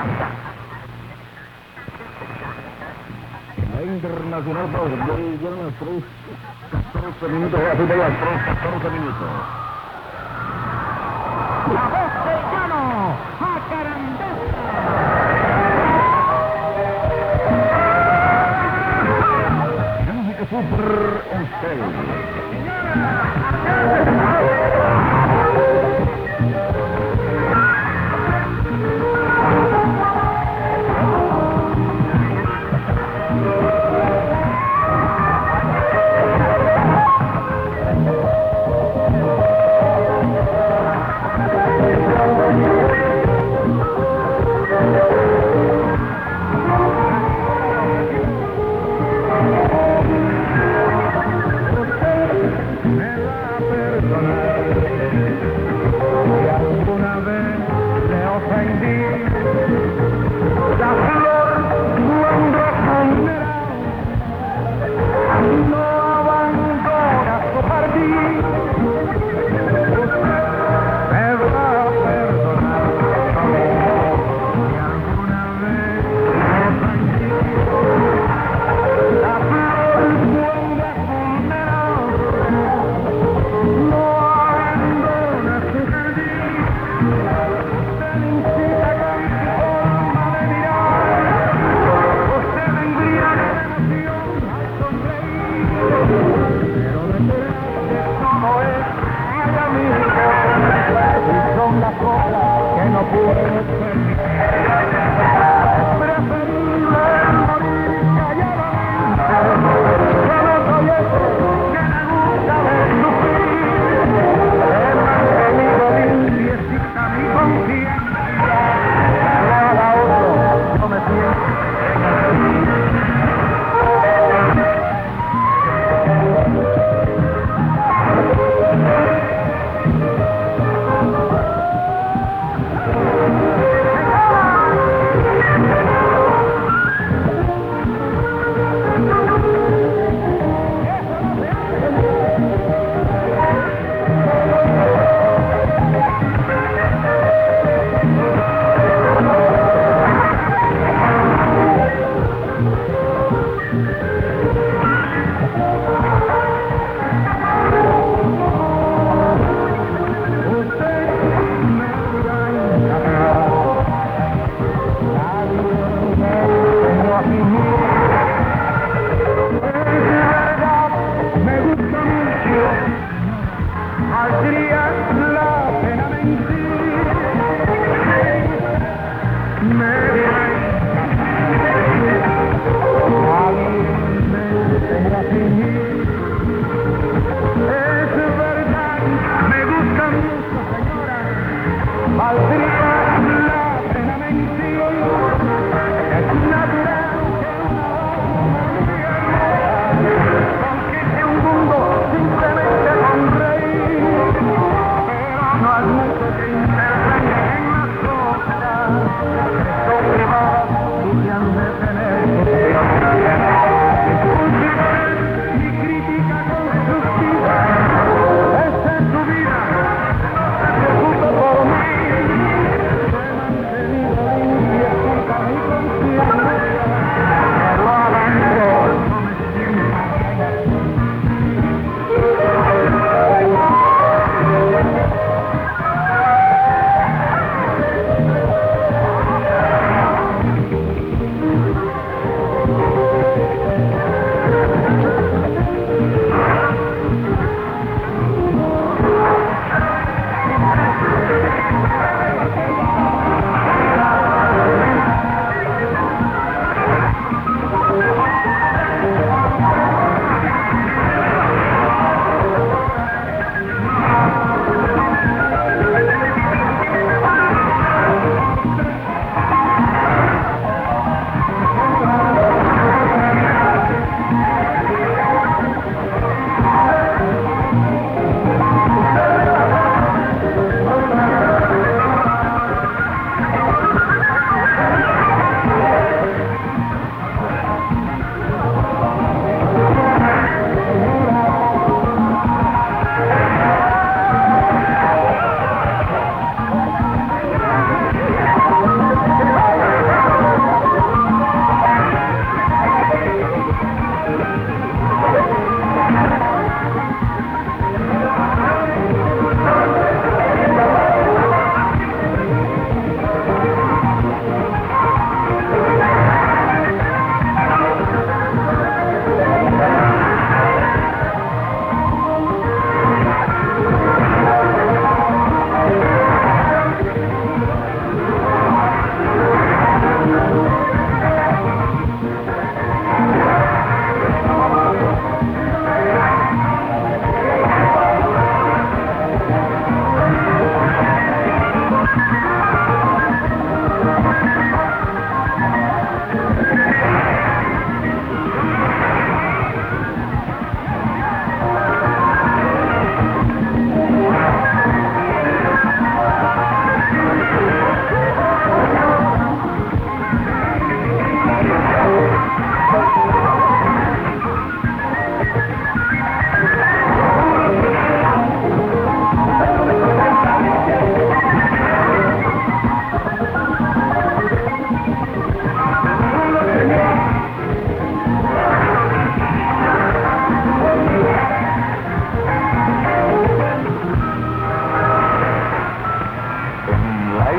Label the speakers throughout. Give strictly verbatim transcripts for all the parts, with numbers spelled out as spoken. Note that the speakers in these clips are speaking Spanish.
Speaker 1: Internacional por los tres, catorce minutos, así te vas, catorce minutos.
Speaker 2: La voz del llano, Jacarandesa.
Speaker 1: Música Super Estel.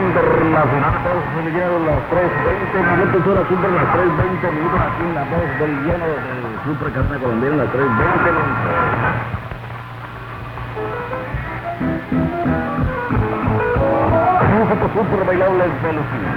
Speaker 1: internacional, dos bolivianos, las tres veinte minutos, hora super, las tres veinte minutos, aquí en la voz boliviana de Super Cadena Colombiana, las tres veinte minutos. Música super bailable de Lucía.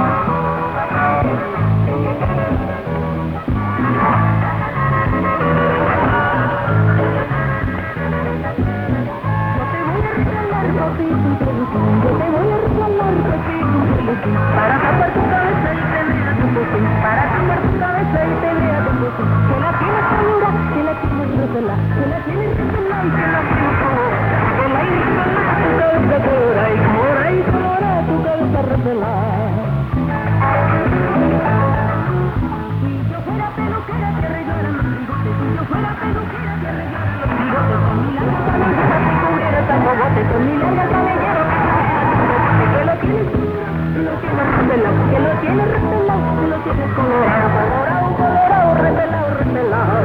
Speaker 3: Para tapar tu cabeza y tener a tu botín, para tapar tu cabeza y tener a tu botín, que la tienes segura, que la tienes recela, que la tienes recela y que la tienes segura, que la irrecela tu cabeza colora y colora y colora tu cabeza recela. Si yo fuera peluquera te arreglaran los bigotes, si yo fuera peluquera te arreglaran los bigotes, con mi larga cabellera te cubriera tan bogote, con mi larga cabellera que lo tienes que lo tienes revelado, que lo tienes revelado, que lo tienes colorado, colorado, colorado, revelado, revelado.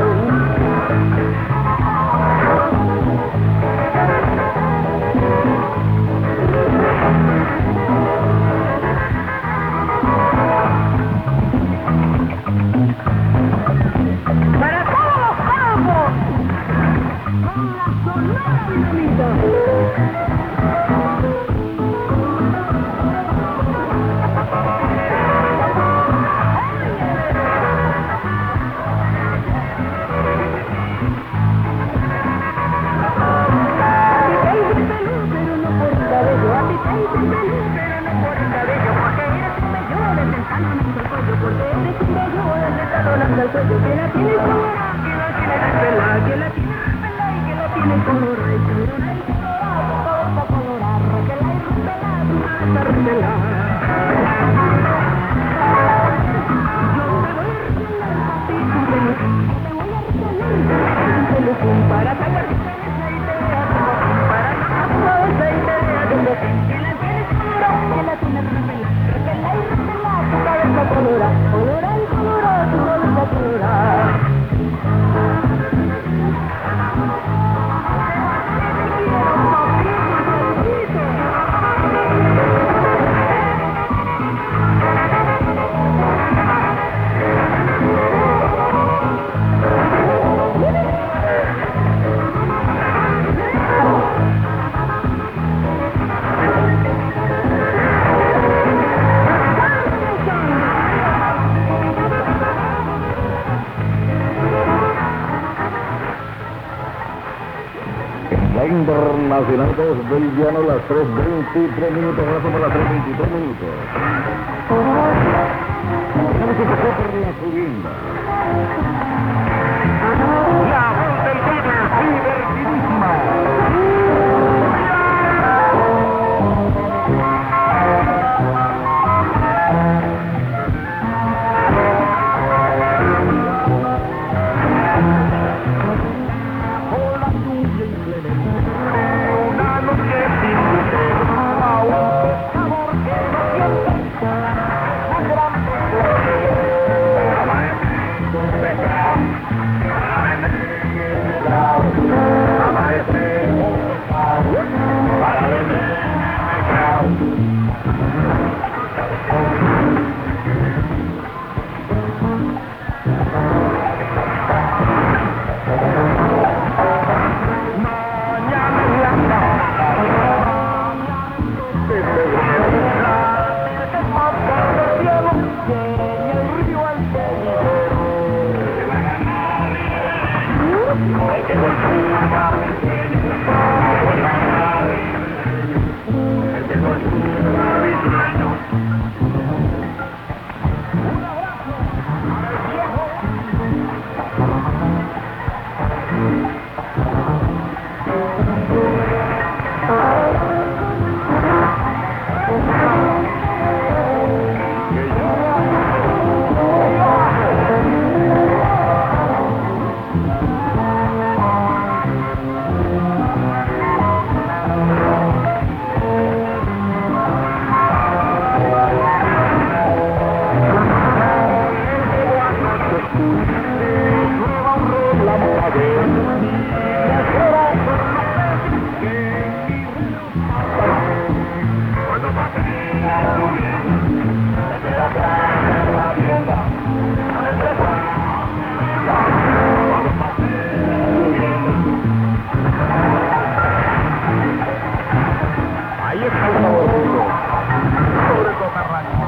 Speaker 3: Para todos los campos, con la sonora dinamita. Que la tiene colorada, que la tiene repelada, que la tiene repelada y que la tiene colorada y colorada y colorada, tu cabeza colorada, repelada y repelada, tu cabeza repelada. Yo te voy a repelar a ti tu peluquín, te voy a repelar tu peluquín para sacar tu cabeza y te vea tu botín, para sacar tu cabeza y te vea tu botín, que la tienes colorada, que la tienes repelada, repelada y repelada, tu cabeza colorada, colorada y colorada, tu cabeza colorada.
Speaker 1: La internacional dos bolivianos, las tres veintitrés minutos, ahora somos las tres veintitrés minutos. Estamos un poco por la subienda. La voz del Gamer, divertidísima.
Speaker 3: Para
Speaker 1: Ahí está el saborcito. Sobre Cotarraño.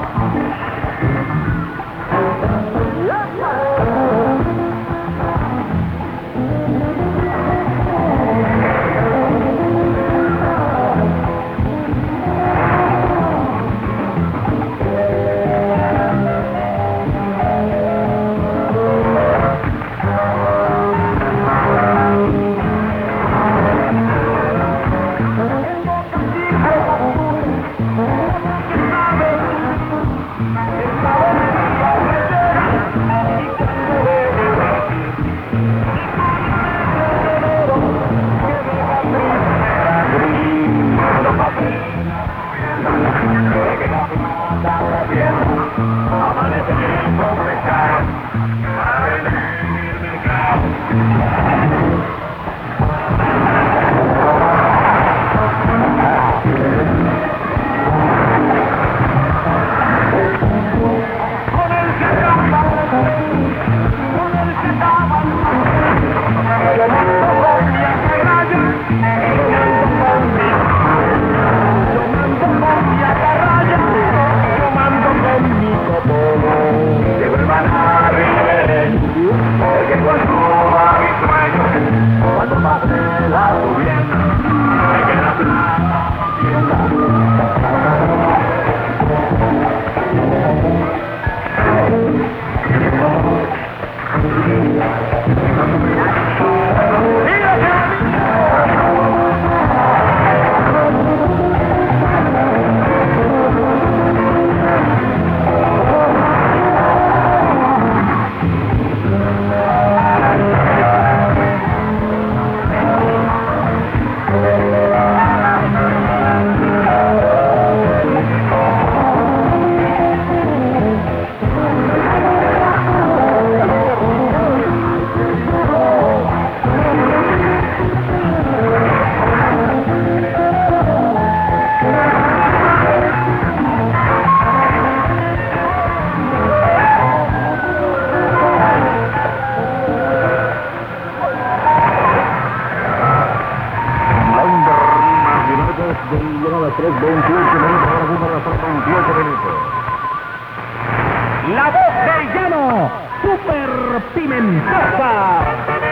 Speaker 2: La voz del llano, Super Pimentosa.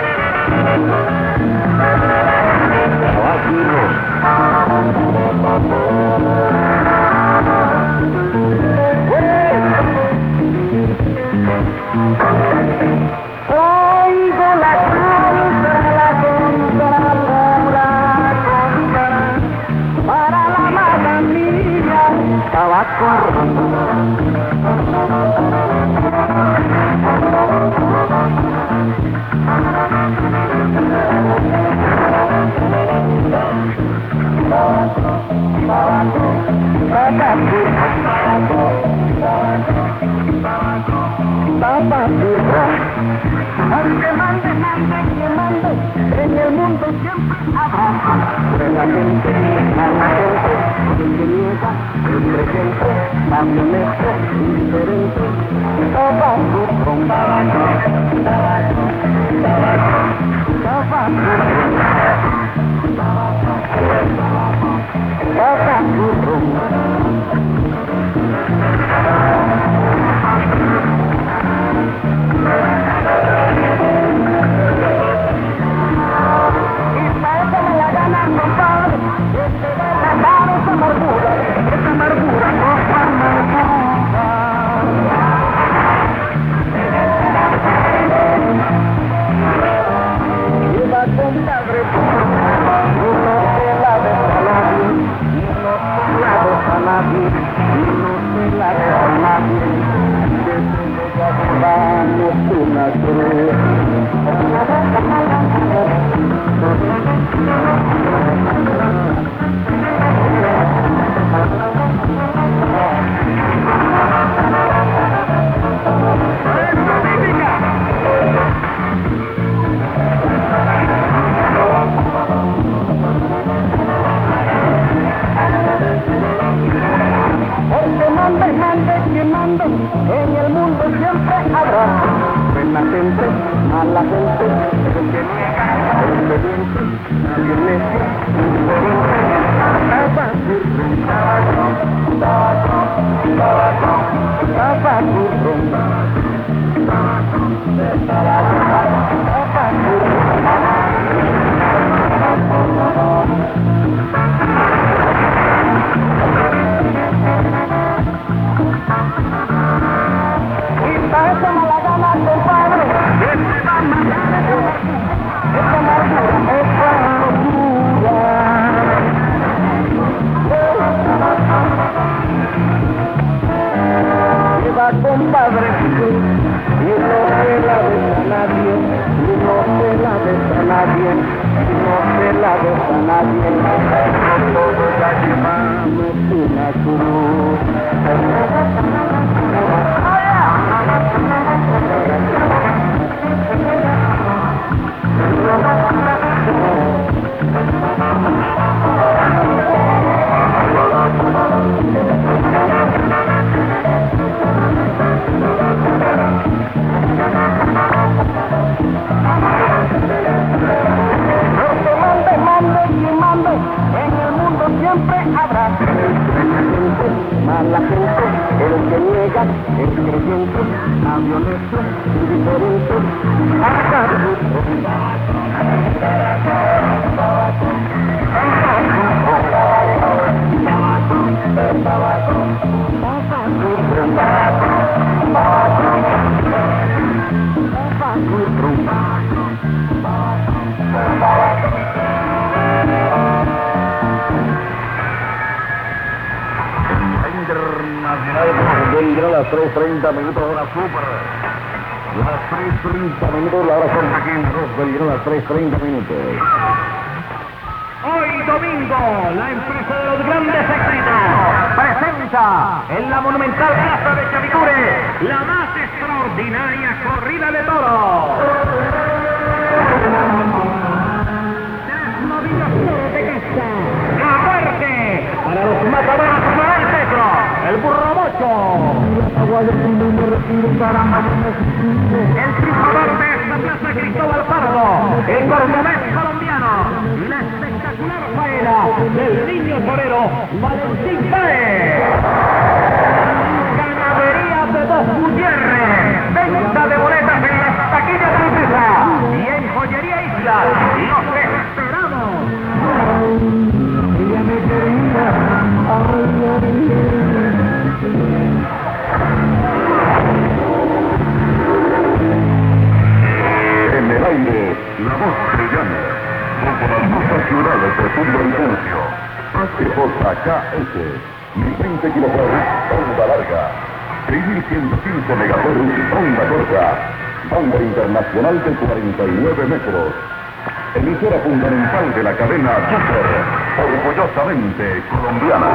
Speaker 3: Oigo la contra, la contra, pura contra, para la mala mía, tabaco. Aunque mande, mande, que mande, en el mundo siempre habrá buena gente, mala gente, ingeniosa, inteligente, ambiente, indiferente, tabaco con tabaco, tabaco, tabaco, tabaco, Compadre,
Speaker 2: mande, mande, quien mande, en el mundo siempre habrá buena gente, mala gente, el que niega, el obediente, nadie necio, indiferente, tabacurrum, tabacurrum, tabacurrum, tabacurrum, quita esa mala gana, compadre, esta amargura, esta amargura, esta locura. Lleva, compadre, y no se la des a nadie, y no se la des a nadie, y no se la des a nadie. Todos la llevamos una cruz. Siempre habrá gente, mala gente, el que niega, el creyente, la violenta, indiferente, hasta
Speaker 1: a las tres treinta minutos hora super. Las tres treinta minutos, la hora son aquí en Roswell, a las tres treinta minutos.
Speaker 2: Hoy domingo, la empresa de los grandes éxitos presenta en la monumental plaza de Chavicure la más extraordinaria corrida de toros. Las novillas toros de casta. La muerte para los matadores de Petro, el burro mocho. El triunfador de esta plaza, Cristóbal Pardo, el cordobés colombiano, y la espectacular faena del niño torero Valentín Páez. Ganadería de Dos Gutiérrez, venta de boletas en las taquillas de Luisa y en Joyería Isla. ¡Los esperamos! Ella me quería,
Speaker 1: En el aire, la voz de llano, como las hermosas ciudades de Villavicencio. H J K S, mil veinte kilohertz, onda larga, seis mil ciento quince megahertz, onda corta, banda internacional de cuarenta y nueve metros. Emisora fundamental de la cadena Super, orgullosamente colombiana.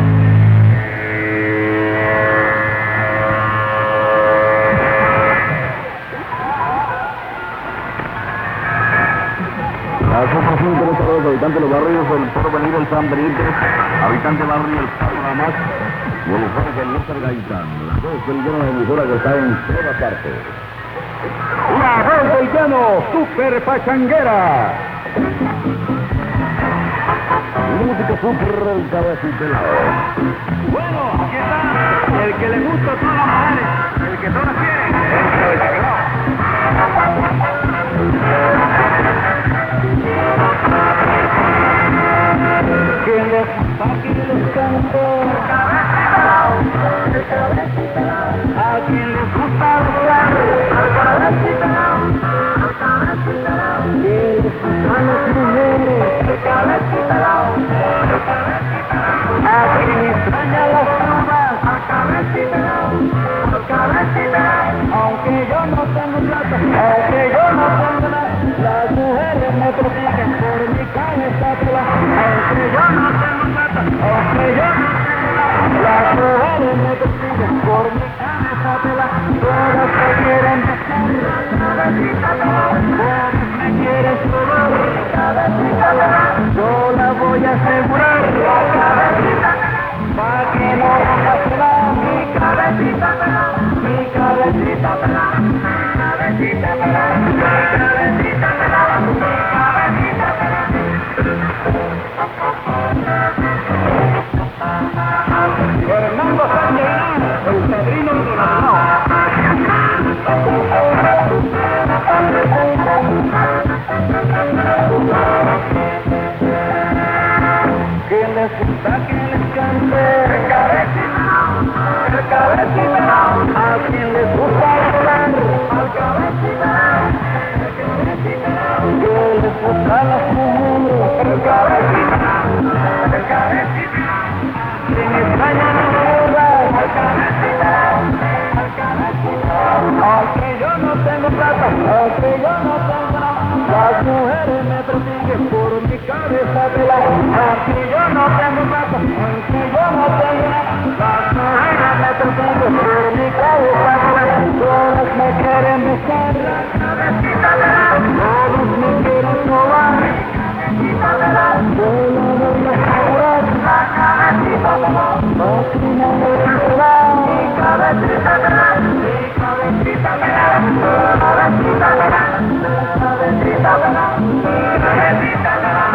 Speaker 1: La asociación de los habitantes de los barrios del Porvenir, el San Benito, habitante del barrio El Palo nada más, y el Jorge el López Gaitán, la voz del llano de emisora que está en todas partes.
Speaker 2: La voz del llano, super pachanguera.
Speaker 1: Música super el cabeza y pelado.
Speaker 2: Bueno, aquí está el que le gusta todas las mujeres, el que todas quieren, el cabeza pelado. Que les aquí les canto, a quien les gusta hablar, que les gustan las mujeres, a quien extraña las plumas, aunque yo no tengo plata, aunque yo no tengo nada, las mujeres me protegen por mi cabeza sola. Aunque yo no tengo plata, aunque yo no tengo nada, las mujeres me protegen por mi cabeza sola. Todas me quieren besar, todas me quieren sudar, yo la voy a asegurar, pa' que no me pase la mi cabecita, a quien les gusta bailar, al cabecita, el cabecita, que les gusta las mujeres, el cabecita, el cabecita, quien extraña no duda, al cabecita, al cabecita, aunque yo no tengo plata, aunque yo no tengo nada, las mujeres me persiguen por mi cabeza de la, aunque yo no tengo plata, aunque yo no tengo nada, las mujeres me persiguen por mi cabeza de la, todas me quieren besar, la cabecita de la, todos me quieren robar, la cabecita de la, yo no voy a jurar, la cabecita de la, así no me enterará, mi cabecita de la, mi cabecita de la, mi cabecita de la, mi cabecita de la, mi cabecita de la.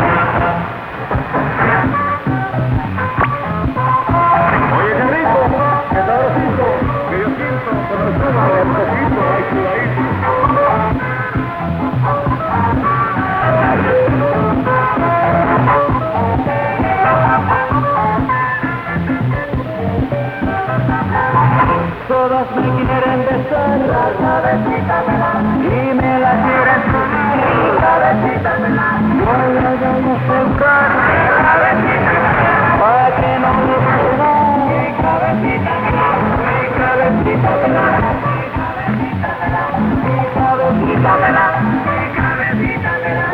Speaker 2: Oye, qué rico, qué sabrosito, que yo siento con el estómago un poquito, ay, cuidadito. Todas me quieren besar, la cabecita me la, y me la quieren tomar, la cabecita me la, yo la voy a sentar, la cabecita me la, para que no me suena, mi cabecita me la, mi cabecita me la, mi cabecita me la, mi cabecita me la, mi cabecita me la.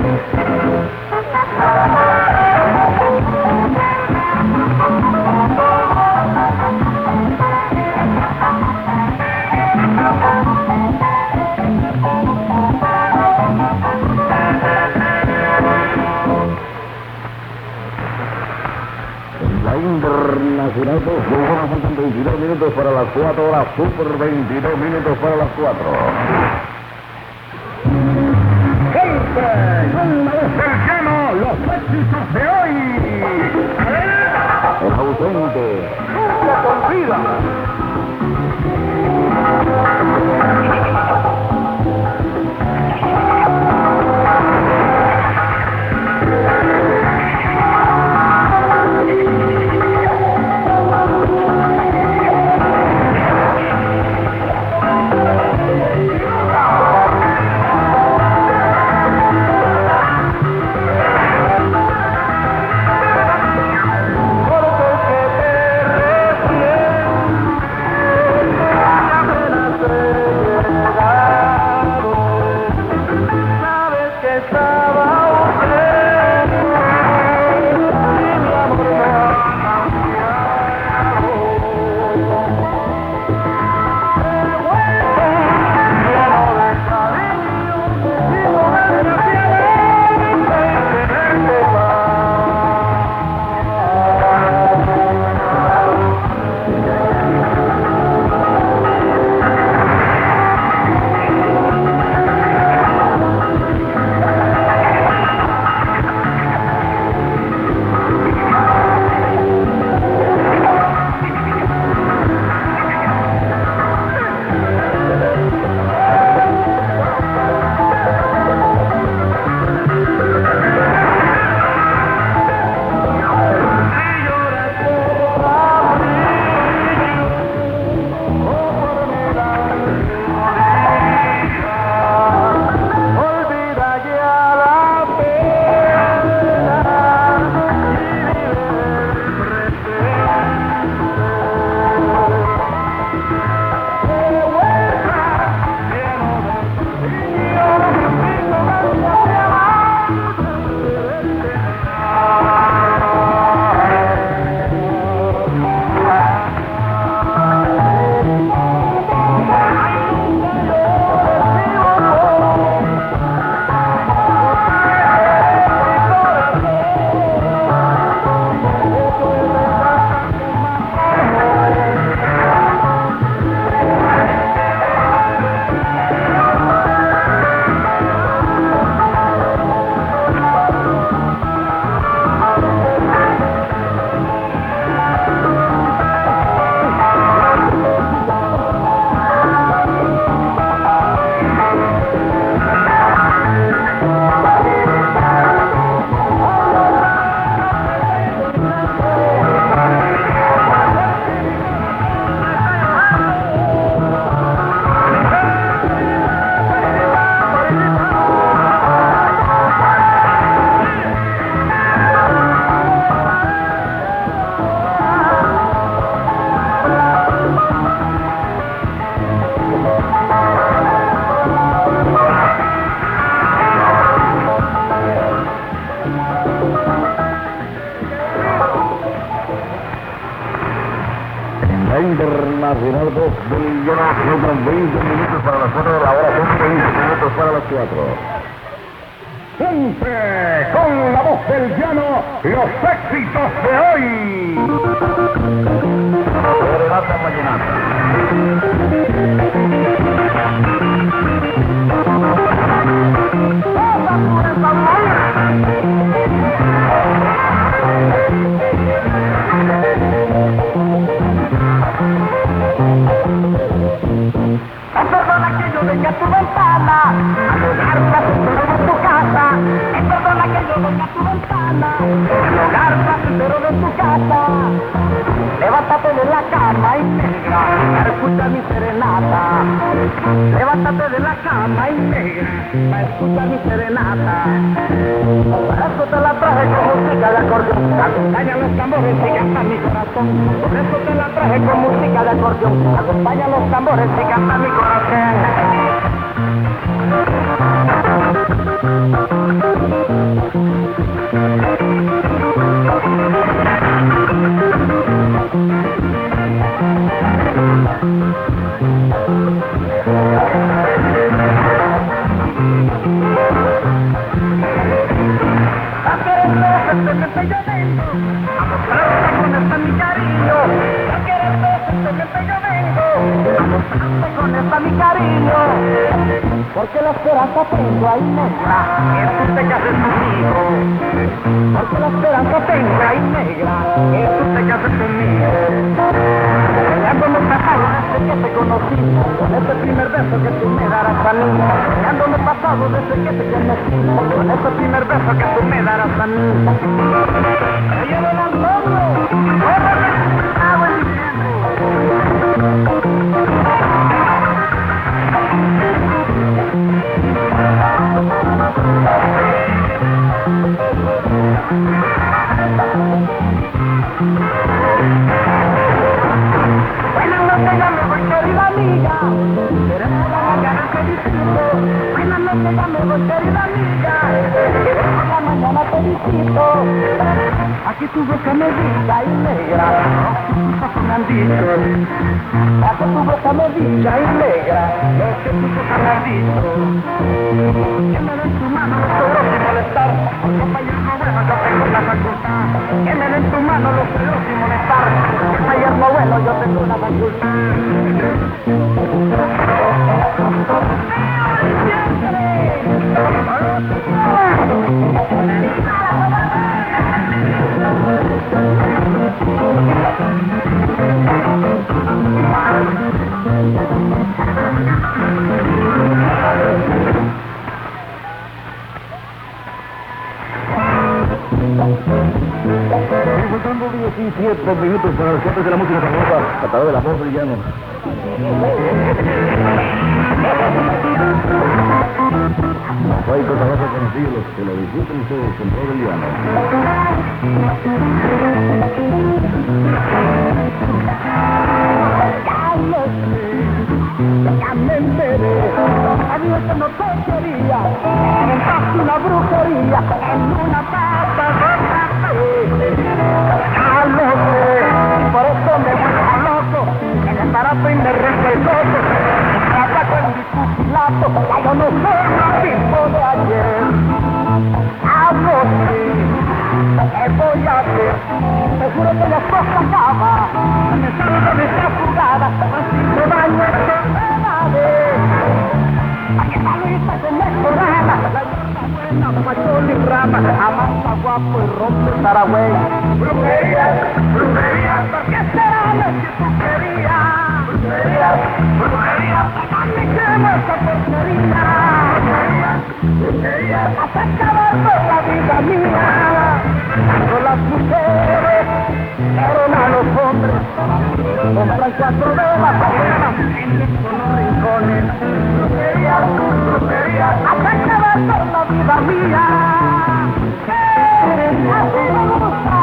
Speaker 1: La Internacional dos horas faltan veintidós minutos para las cuatro horas, super veintidós minutos para las cuatro.
Speaker 2: Gente, con la voz del llano, los éxitos de hoy.
Speaker 1: El ausente.
Speaker 2: Nunca te olvida. Porque te
Speaker 1: La Internacional dos Bolivianos, faltan veinte minutos para las cuatro de la hora, son veinte minutos para las cuatro. Siempre con la voz del llano, los éxitos de hoy. Serenata Vallenata.
Speaker 2: Perdona que yo venga a tu ventana a lograr placentero de tu casa. Perdona que yo venga a tu ventana a lograr placentero de tu casa. Levántate de la cama y negra para escuchar mi serenata. Levántate de la cama y negra para escuchar mi serenata. Para eso te la traje con música de acordeón, acompaña los tambores y canta mi corazón. Por eso te la traje con música de acordeón, acompaña los tambores y canta mi corazón. Porque la esperanza tengo ahí negra, que tú te cases conmigo. Porque la esperanza tengo ahí negra, que tú te cases conmigo. Soñando me pasado desde que te conocí, con ese primer beso que tú me darás a mí. Soñando me pasado desde que te conocí, con ese primer beso que tú me darás a mí. Me llevo el antojo, corre que hago el Buenas noches, ya me voy, querida amiga. Queremos la mañana te visito. Buenas noches, ya me voy, querida amiga. Queremos la mañana te visito. Aquí tu boca me diga y negra, los ojos me han dicho. Aquí tu boca me diga y negra, los que tus ojos me han dicho. Que me den tu mano, los celos sin molestar. Compañero bueno, yo tengo la facultad. Que me den tu mano, los celos sin molestar. Compañero bueno, yo tengo la facultad.
Speaker 1: Faltando diecisiete minutos para las cuatro de la música famosa, Catador de la voz del llano. Hay cosas más conocidas, que lo disfruten ustedes con todo el llano.
Speaker 2: Ya me enteré, adiós que no te quería, inventaste una brujería en una pata de café. Ya lo sé, y por eso me vuelvo loco, en el barato y me resta el coco, me atraco en mi fusilato, ya yo no soy lo mismo de ayer. Ya lo sé, ¿qué voy a hacer? Te juro que las cosas acaban, me salgo de esta jugada, así me baño esto me vale. Aquí está Luisa con mejorada, la niña buena, machón y rama, amasa guapo y rompe Saragüey. Brujería, brujería, ¿por qué será lo que tú querías? Brujería, brujería, ¿para qué quemo esta porquería? Brujería, brujería, hasta acabar con la vida mía. Con las mujeres, pero a los hombres, compran cuatro de la mañana en los rincones. Brujería, brujería, hasta acabar con la vida mía. Así me gusta.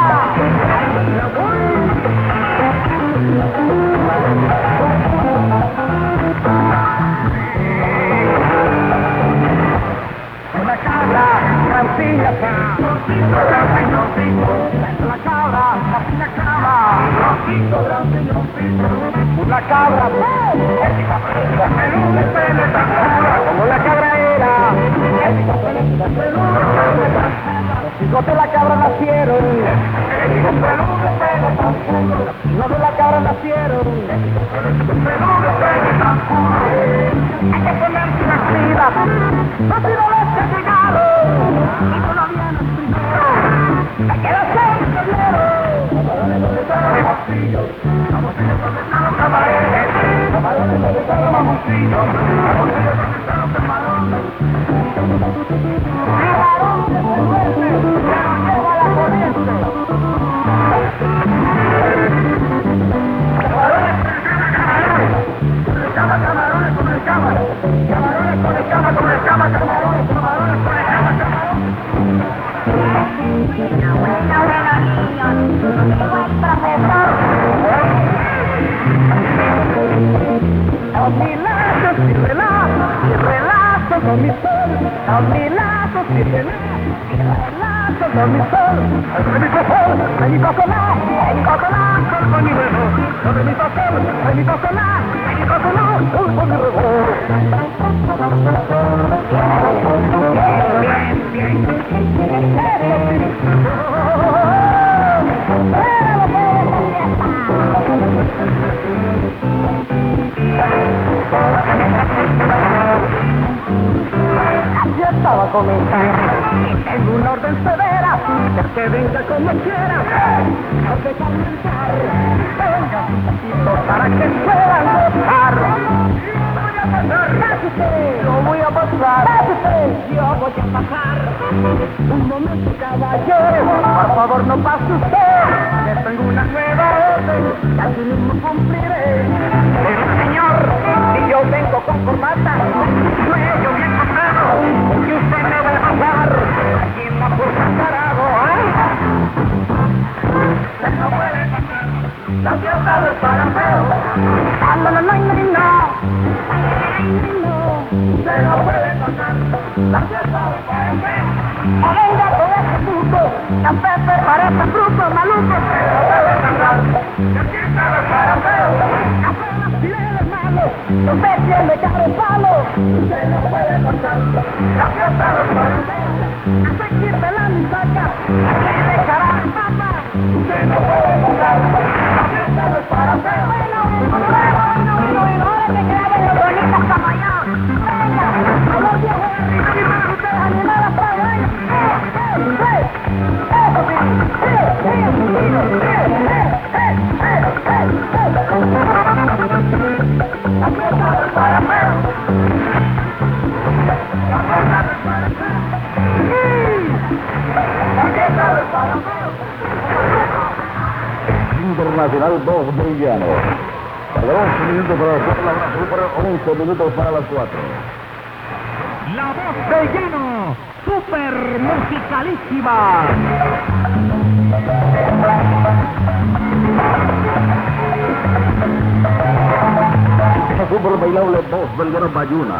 Speaker 2: La cabra, Francilla, la cabra, la cabra, la cabra, como la cabra era. Los hijos de la cabra nacieron, los hijos de la cabra nacieron. Hay que ponerse las pilas, no si no ves que llegaron, y todavía no es primero. Hay que hacer primero. Camarones donde están los mamoncillos, mamoncillos donde están los camarones, camarones donde están los mamoncillos, mamoncillos donde están los camarones. Camarones de fuerte, pero lleva la corriente. Camarones con el cama, camarones con el cama, camarones con el cama, con el cama, camarones, camarones con el cama, camarones. A mi lado si relato, si relato con mi sol. A mi lado si relato, si relato con mi sol. Al re mi fa sol, re mi fa sol la, re mi fa sol la, sol con mi re do. Al re mi fa sol, re mi fa sol la, re mi fa sol la, sol con mi re do. Bien, bien, bien. Yo estaba comentando que tengo una orden severa, que venga como quiera, no te calentar, venga un poquito para que puedan gozar. Yo voy a pasar, yo voy a pasar. Un momento, caballero, por favor no pase usted, que tengo una nueva orden, que así mismo cumpliré. Pero señor, si yo vengo con corbata, cuello bien cortado, porque usted me va a pasar aquí en la puerta carajo, ¿eh? Usted no puede pasar, la fiesta del parapeo. Ah, no, no, no, no, no. Usted no puede pasar, la fiesta del parapeo. Venga con ese puto, la Pepe parece fruto, maluco. Usted no puede pasar, la fiesta del parapeo. Apenas tiré de mano, usted tiene cara de palo. Usted no puede pasar, la fiesta del parapeo. Hace quite la misaca, tiene cara de papa. Usted no puede pasar, la fiesta del parapeo. Bueno, bueno, bueno, bueno, ahora que quedaban los bonitos como yo. Venga, a los viejos de arriba, ustedes animadas para allá.
Speaker 1: Internacional dos Boliviano. once minutos para las cuatro, la super once minutos para las cuatro.
Speaker 2: La voz de Llano, super musicalísima.
Speaker 1: La super bailable voz del Gran Bayuna.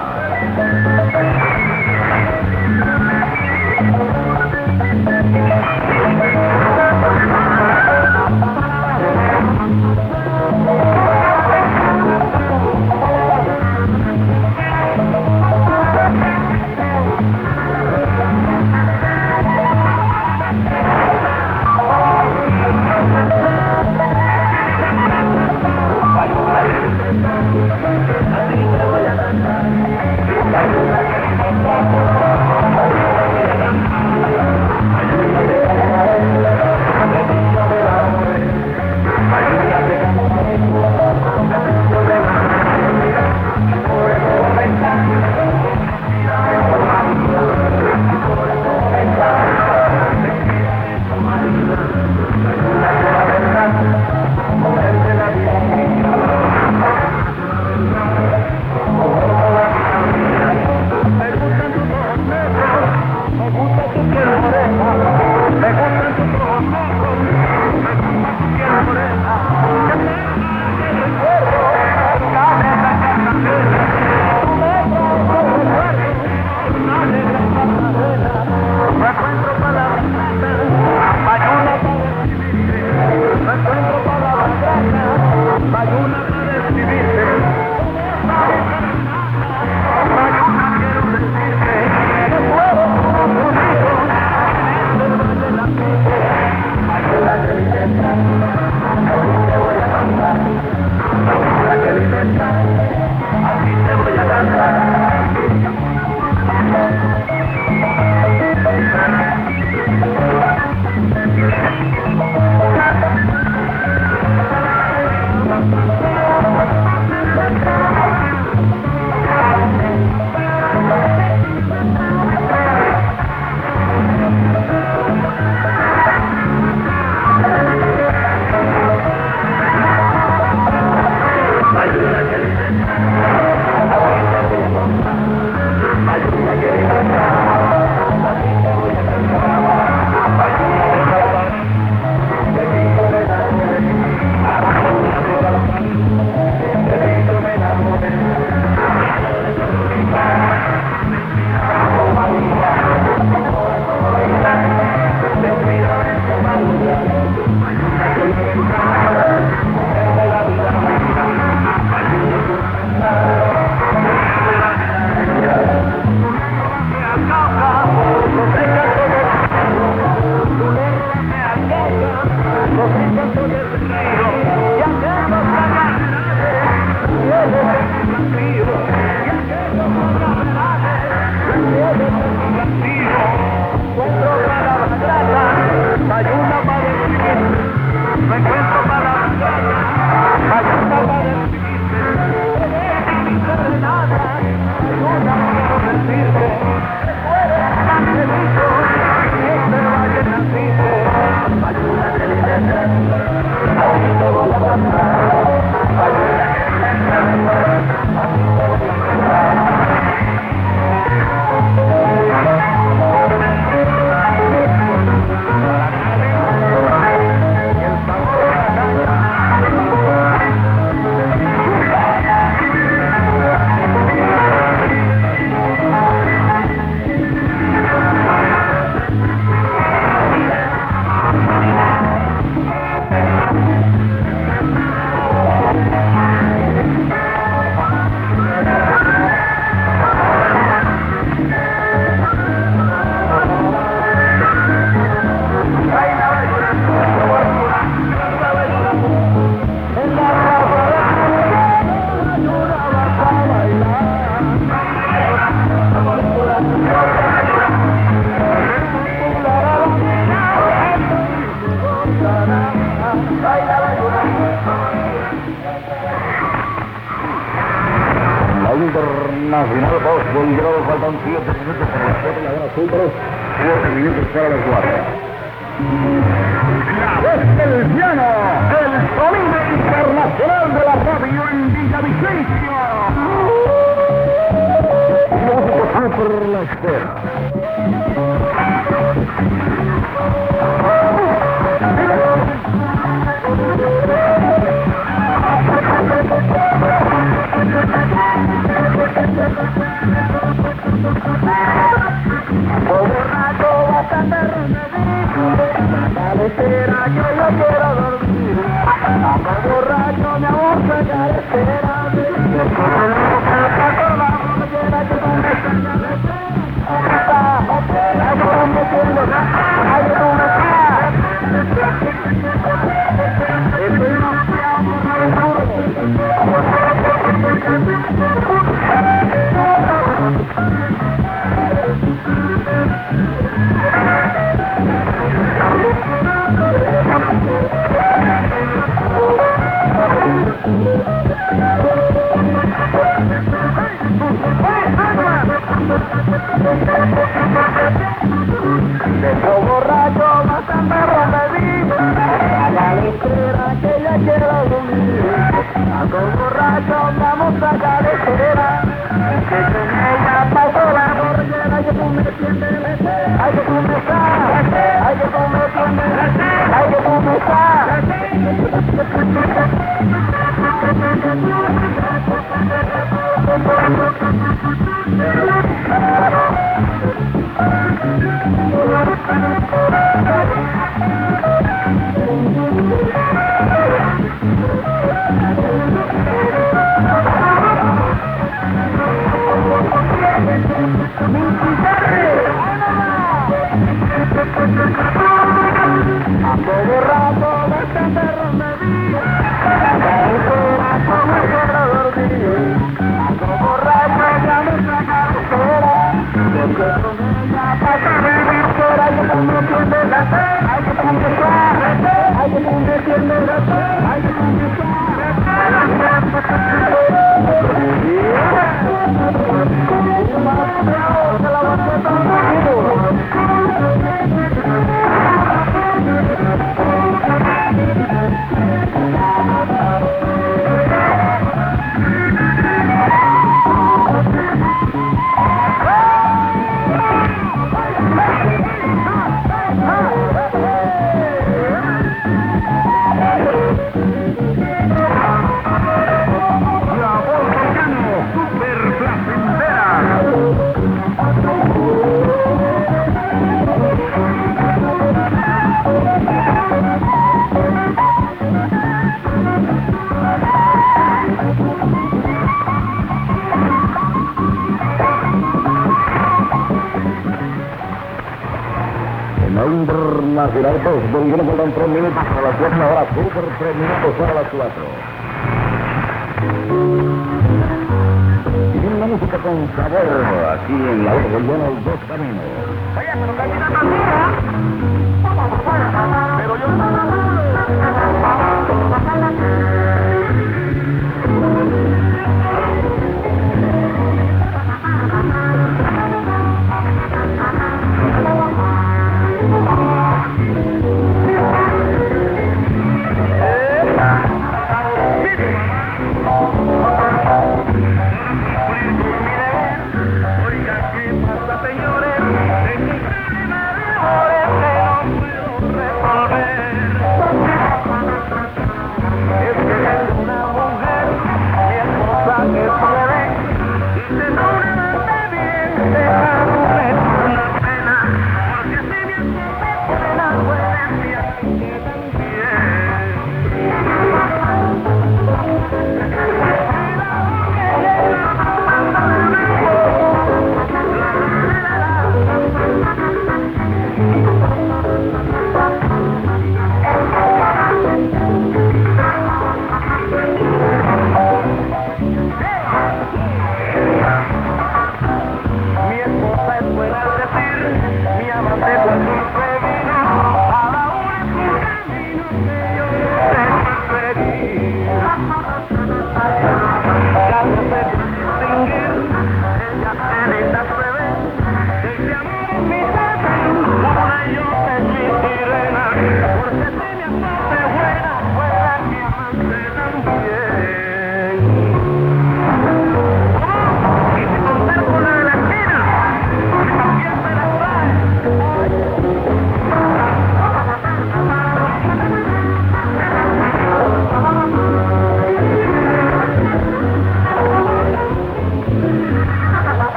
Speaker 1: Nacional dos Belgrano, faltan siete minutos para las cuatro de la hora super, siete minutos para las cuatro. La voz del llano, el sonido internacional de la radio en Villavicencio. Música por la espera.
Speaker 2: Borracho bastante remedido, cabecera que yo quiero dormir. Ando borracho, mi amor, se cabecera. Para la mollera que con esta cabecera. Ay, como me siento, ay, como me está. Estoy demasiado Dejo borracho, bastante remedido, a la ligera que ya quiero dormir. Ando borracho, vamos a cabecera, que con ella paso la borrera, que tú me entiendes, ay que tú me estás, ay que tú me entiendes, ay que tú me estás. Ando borracho, bastante remedido, como quiero dormir. Ando borracho, ya me saca de cera, porque con ella pasa mi victoria. Ay, que tú me entiendes la fe, ay, que tú me estás, ay, que tú me entiendes la fe, ay, que tú me
Speaker 1: Nacional dos Belgrano, faltan tres minutos para las cuatro, ahora super tres minutos para las cuatro. Y viene la música con sabor, aquí en la hora del llano, los dos caminos.
Speaker 2: Oye, pero camina también, pero yo... Señores, en mi vida de amores que no puedo resolver.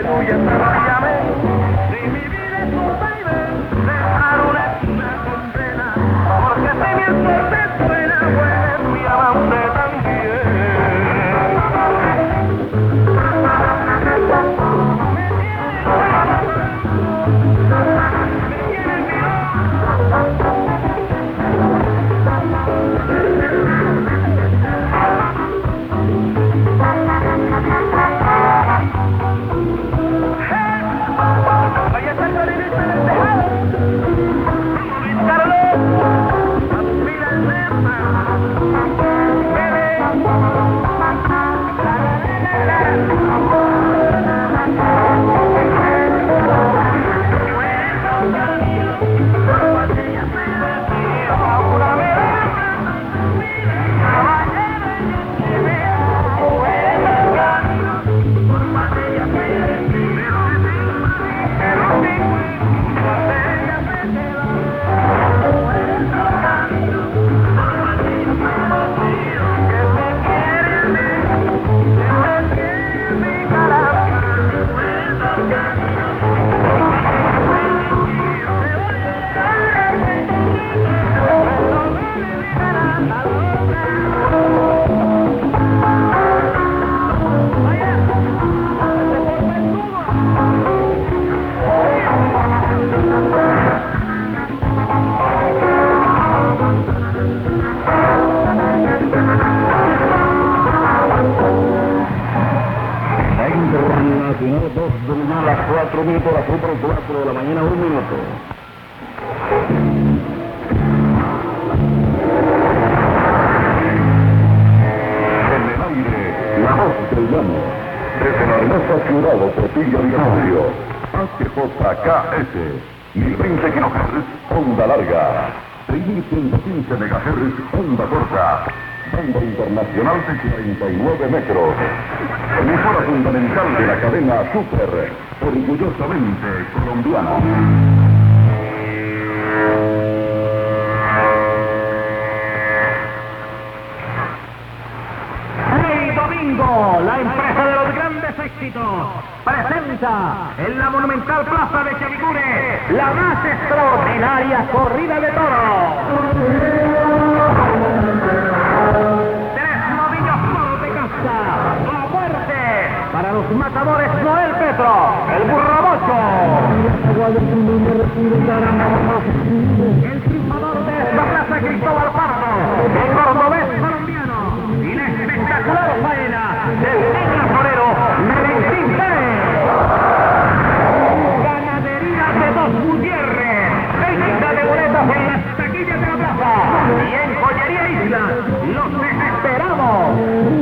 Speaker 1: Internacional dos de mañana a las cuatro minutos, la Super cuatro de la mañana, un minuto. En el aire, la voz del llano, desde la hermosa ciudad de Portillo Vicario, H J K S, mil veinte kilohertz, onda larga, seis mil ciento quince megahertz, onda corta, banda internacional de cuarenta y nueve metros, emisora fundamental de la cadena Super, orgullosamente colombiana.
Speaker 2: Hey Domingo, la empresa de los grandes éxitos, presenta en la monumental plaza de Chavicure la más extraordinaria corrida de toros. Tres novillos toros de casta, a muerte, para los matadores Noel Petro, el burro bocho. El triunfador de esta plaza, Cristóbal Pardo, el cordobés colombiano, y la espectacular faena del niño torero Valentín Pérez. Ganadería de Dos Gutiérrez, venta de boletas en las taquillas de la plaza y en Joyería Isla. ¡Los desesperamos!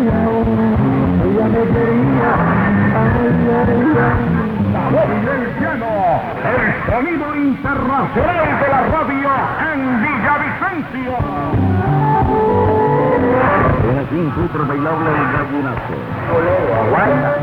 Speaker 2: La voz del llano, el sonido internacional de la radio en Villavicencio.
Speaker 1: Es así un super bailable el gallinazo.
Speaker 2: Olé, aguanta.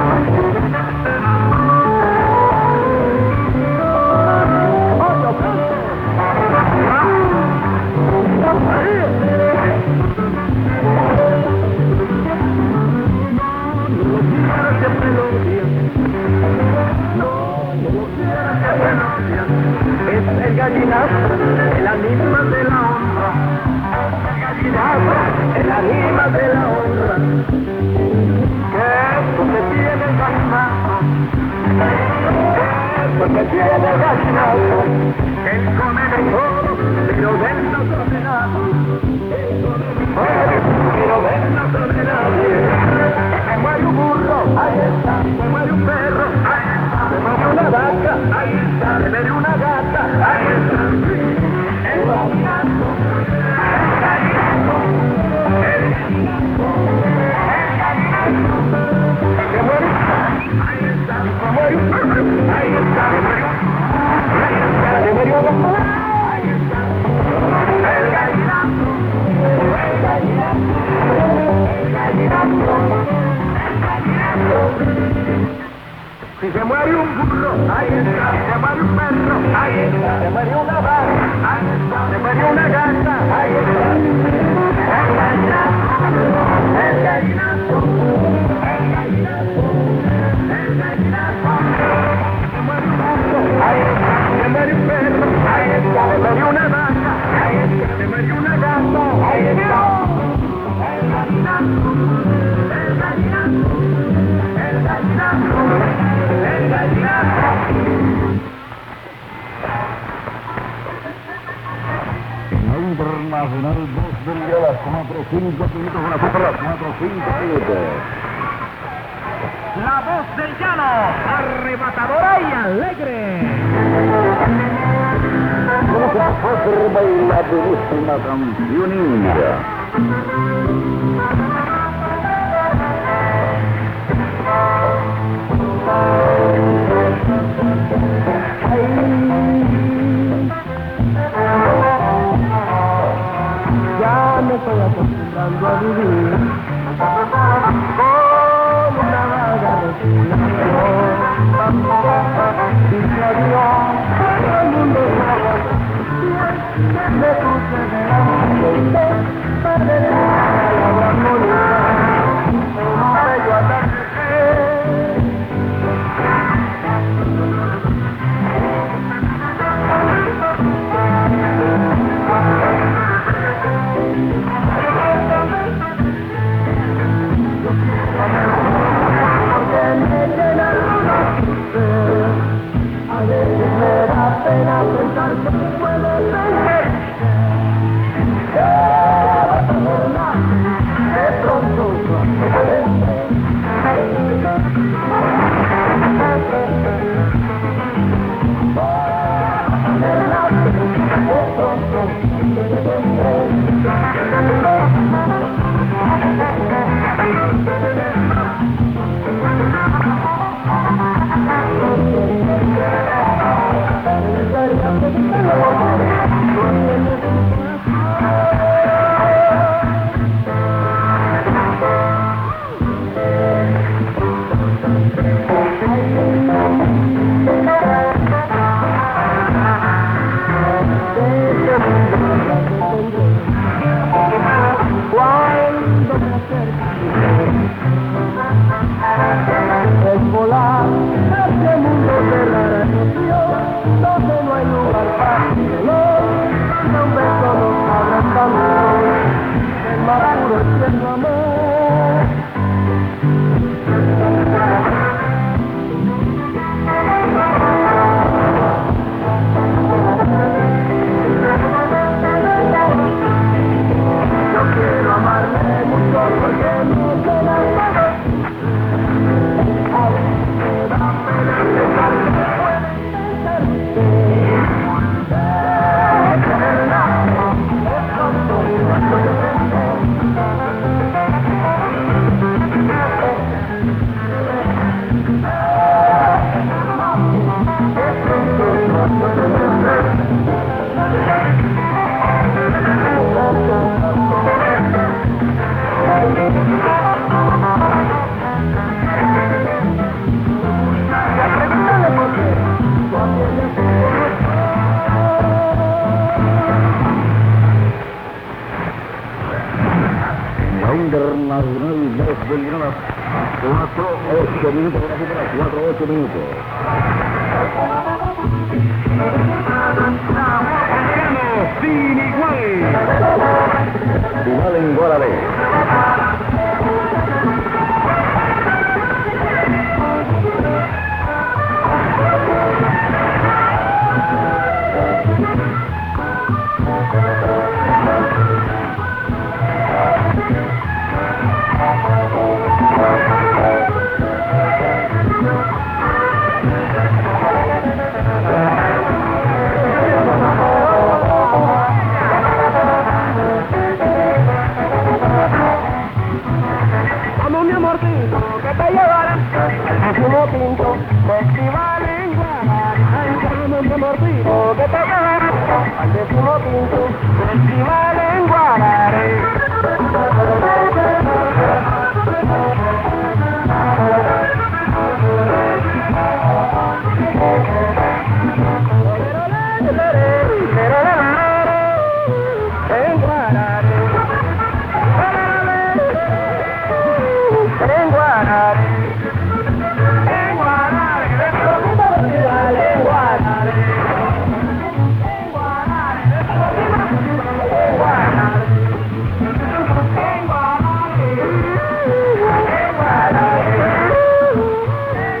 Speaker 2: ¡Oye, gallinazo, el animal de la honra. El gallinazo, el animal de la honra. Que esto que tiene el gallinazo, que esto que tiene el gallinazo, él come de todo, pero de él no come nada. Él come de todo, pero de él no come nadie. Se muere un burro, ahí está, se muere un perro, ahí está, se muere una vaca, ahí está, se muere una gata, ahí está. El gallinazo, el gallinazo, el gallinazo, el gallinazo. Se muere, ahí está, se muere un perro, ahí está, se muere un, ahí está, se muere una vaca, ahí está. El gallinazo, el gallinazo, el gallinazo. Si se muere un burro, ahí está. Si se muere un perro, ahí está. Se muere una vaca, ahí está. Se muere una gata, ahí está. El gallinazo, el gallinazo, el gallinazo, el gallinazo. Se muere un burro, ahí está. Se muere un perro, ahí está. Se muere una vaca, ahí está. Se muere una gata, ahí está. El gallinazo, el gallinazo, el gallinazo. El gallinazo.
Speaker 1: Internacional dos del día a las cuatro cinco minutos con la super las cuatro cinco siete.
Speaker 2: La voz del llano, arrebatadora y alegre.
Speaker 1: ¿Cómo se pasó a hacer bailar una canción india?
Speaker 2: Ya me estoy acostumbrando a vivir con una vaga resignación. Dice adiós, todo el mundo sabe, me puse delante de usted, perderé la gran bonita, un bello atardecer. A veces me da pena pensar que puede ser de pronto es volar hacia el mundo de la emoción, donde no hay lugar para mi dolor, donde un beso nos abre el camino, el más puro y tierno amor. Yo quiero amarme mucho porque no se la paga.
Speaker 1: Internacional dos del día a las cuatro ocho minutos, ahora sí para las cuatro ocho minutos.
Speaker 2: sin igual.
Speaker 1: Final en Guaralé.
Speaker 2: Vamos mi amorcito, que te llevará al máximo pinto, festival en Guaralé. Ay, vamos mi amorcito, que te llevará al décimo quinto, festival en Guaralé. En Guaralé. En Guaralé, en Guaralé, festival en Guaralé, en Guaralé, en Guaralé, en Guaralé, en Guaralé, en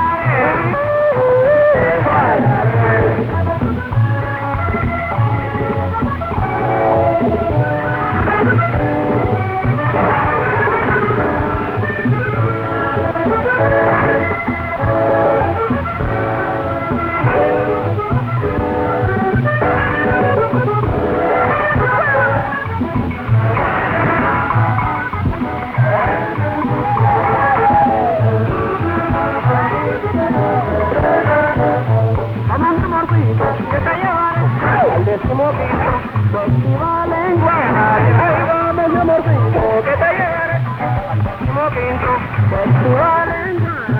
Speaker 2: Vamos mi amorcito, que te llevaré al décimo quinto festival en Guaralé. Ay, vamos mi amorcito, que te llevaré al décimo quinto festival en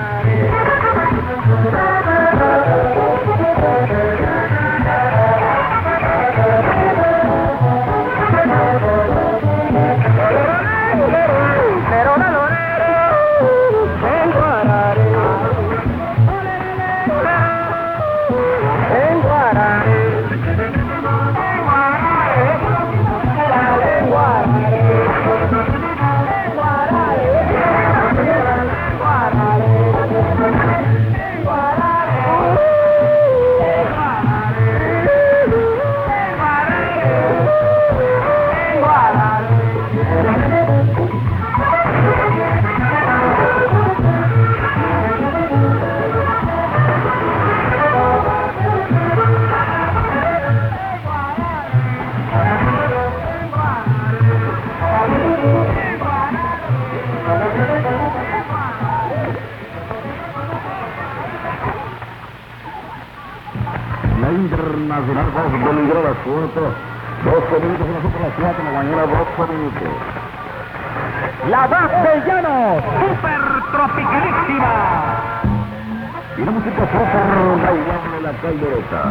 Speaker 1: La Internacional dos Bolívar las cuatro. doce minutos y nosotros las cuatro de la mañana, doce minutos.
Speaker 2: La voz de llano, super tropicalísima.
Speaker 1: Y la música super bailable de la caldereta.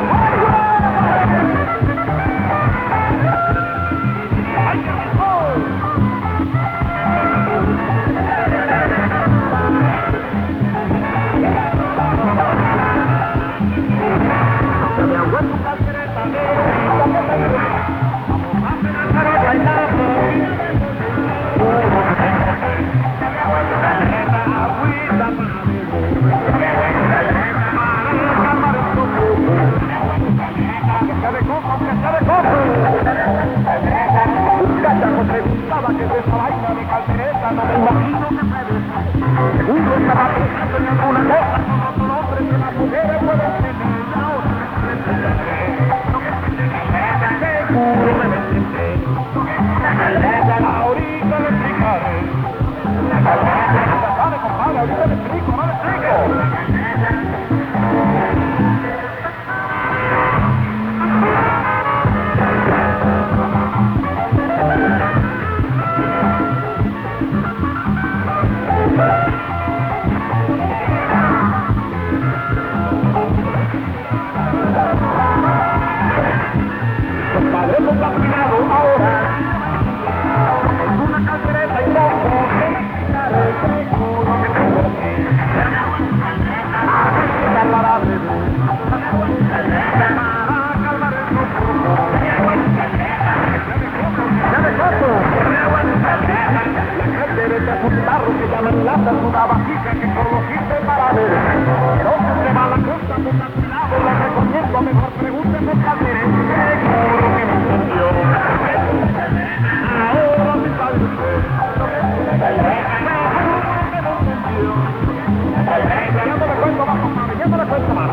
Speaker 2: Segundo estaba pensando en alguna cosa, con otro hombre que la mujer puede tener. Seguro me entendé. Ahorita le explicaré. Dale, compadre, ahorita le explico, no le explico. una vasija que conociste para ver. Pero que se va la cosa, ponga cuidado, le recomiendo, mejor pregúnteme padre. Seguro que me entendió. Ahora me sabe usted. Ya no le cuento más, compadre, ya no le cuento más.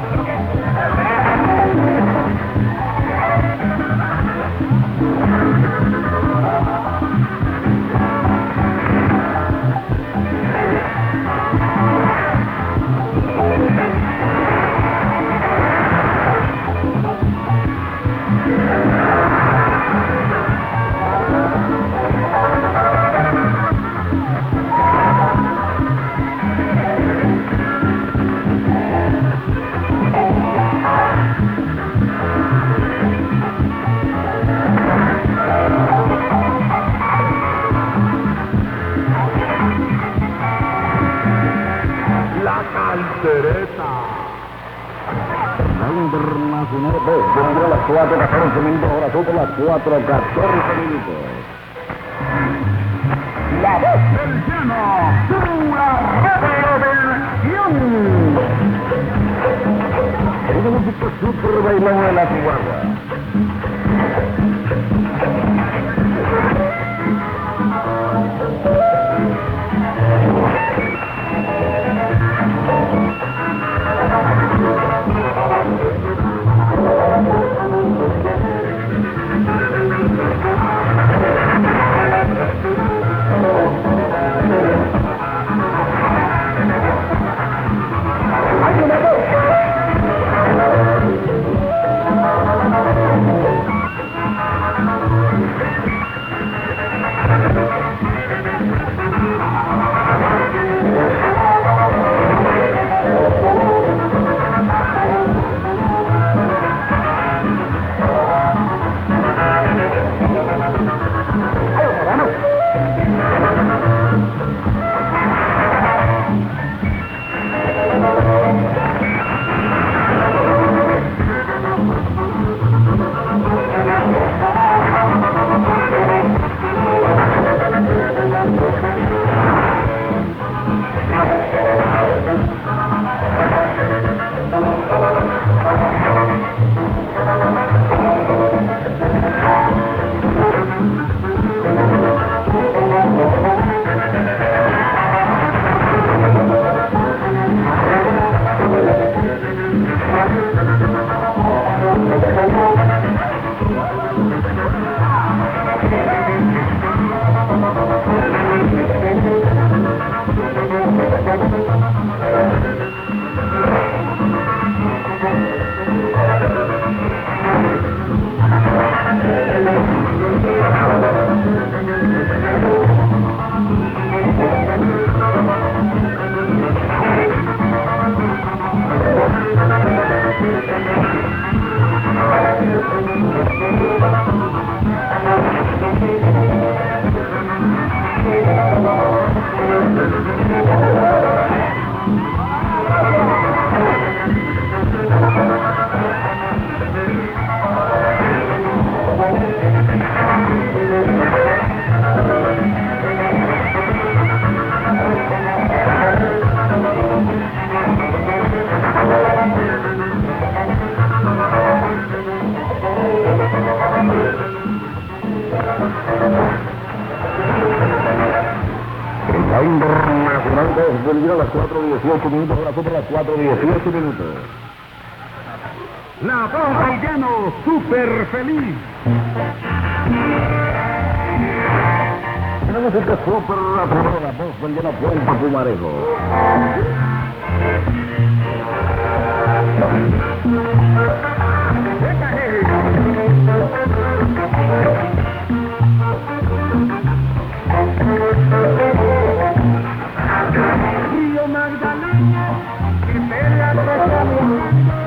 Speaker 1: Internacional B, pondrá las cuatro catorce minutos, ahora son las cuatro catorce minutos.
Speaker 2: La voz del llano, una revolución.
Speaker 1: Es un músico super bailón de la Chihuahua. Internacional B, del día a las cuatro dieciocho minutos, ahora son las cuatro dieciocho minutos.
Speaker 2: La voz del llano, súper feliz.
Speaker 1: Una música súper atrevida, la voz del llano Puente Pumarejo.
Speaker 2: Río Magdalena, que me la regaló.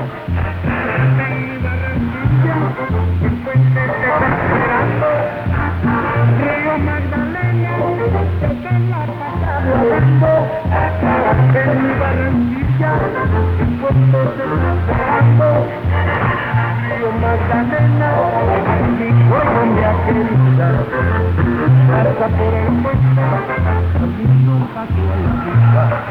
Speaker 2: En Barranquilla, el puente te está esperando. Río Magdalena, que te la pasa volando. En Barranquilla, el puente te está esperando. Río Magdalena, mi Colombia querida, pasa por el puente, a mí nunca se olvida.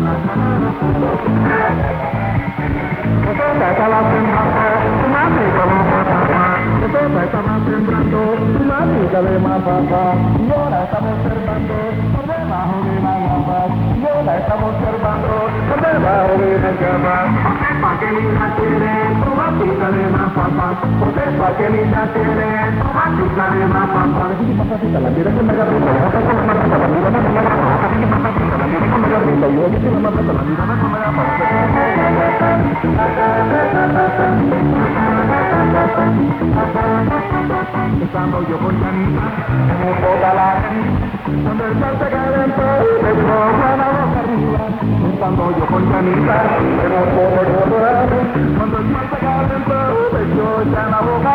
Speaker 2: más papá, yo la estaba observando por debajo de la cama, yo la estaba observando por debajo de la cama. Pa' que linda tiene, tomatita de más papá, porque pa' que linda tiene, tomatita de más papá. La mira que me agarró, la mira que me agarró, la mira que me agarró, la mira que me agarró, yo que me agarró, la mira que me agarró. Estando yo con Janita, como toda la gente, cuando el sol se calentó, me pongo la boca arriba. Estando yo con Janita, como toda la gente, cuando el sol se calentó, me echó ya la boca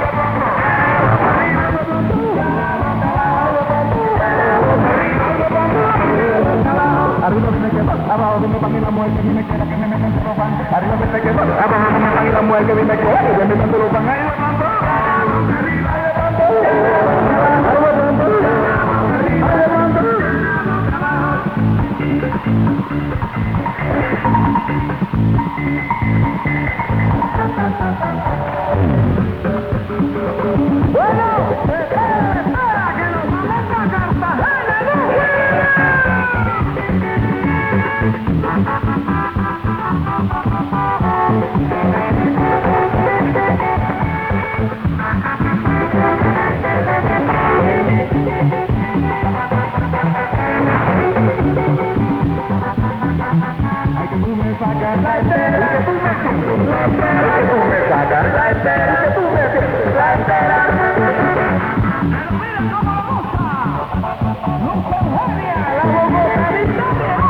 Speaker 2: arriba se me queda, abajo se me pan y la muerte que me queda, que me meten los pan. Arriba se me queda, abajo se me pan y la muerte que me queda, que me meten los pan. Ahí lo mando, bueno, espera que nos vamos a Cartagena, ay que tú me sacas la espera, que tú me sientes la espera, que tú me sacas la espera, que tú me sientes la espera. Pero mira cómo lo gusta, no congenia la bogotanita.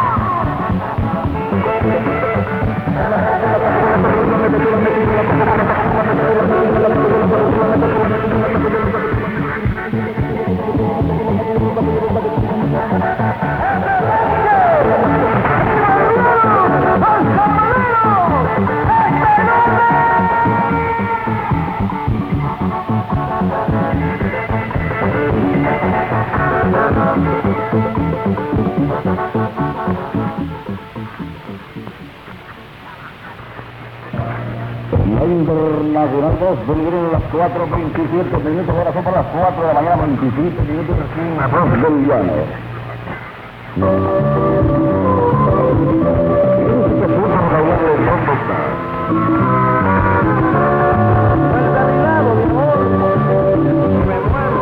Speaker 1: La Internacional dos, peligro las cuatro veintisiete minutos, ahora son para las cuatro de la mañana, veintisiete minutos aquí en la voz del llano. Este punto regular de fondo está.
Speaker 2: Vuelta a mi lado, mi amor, me muevo.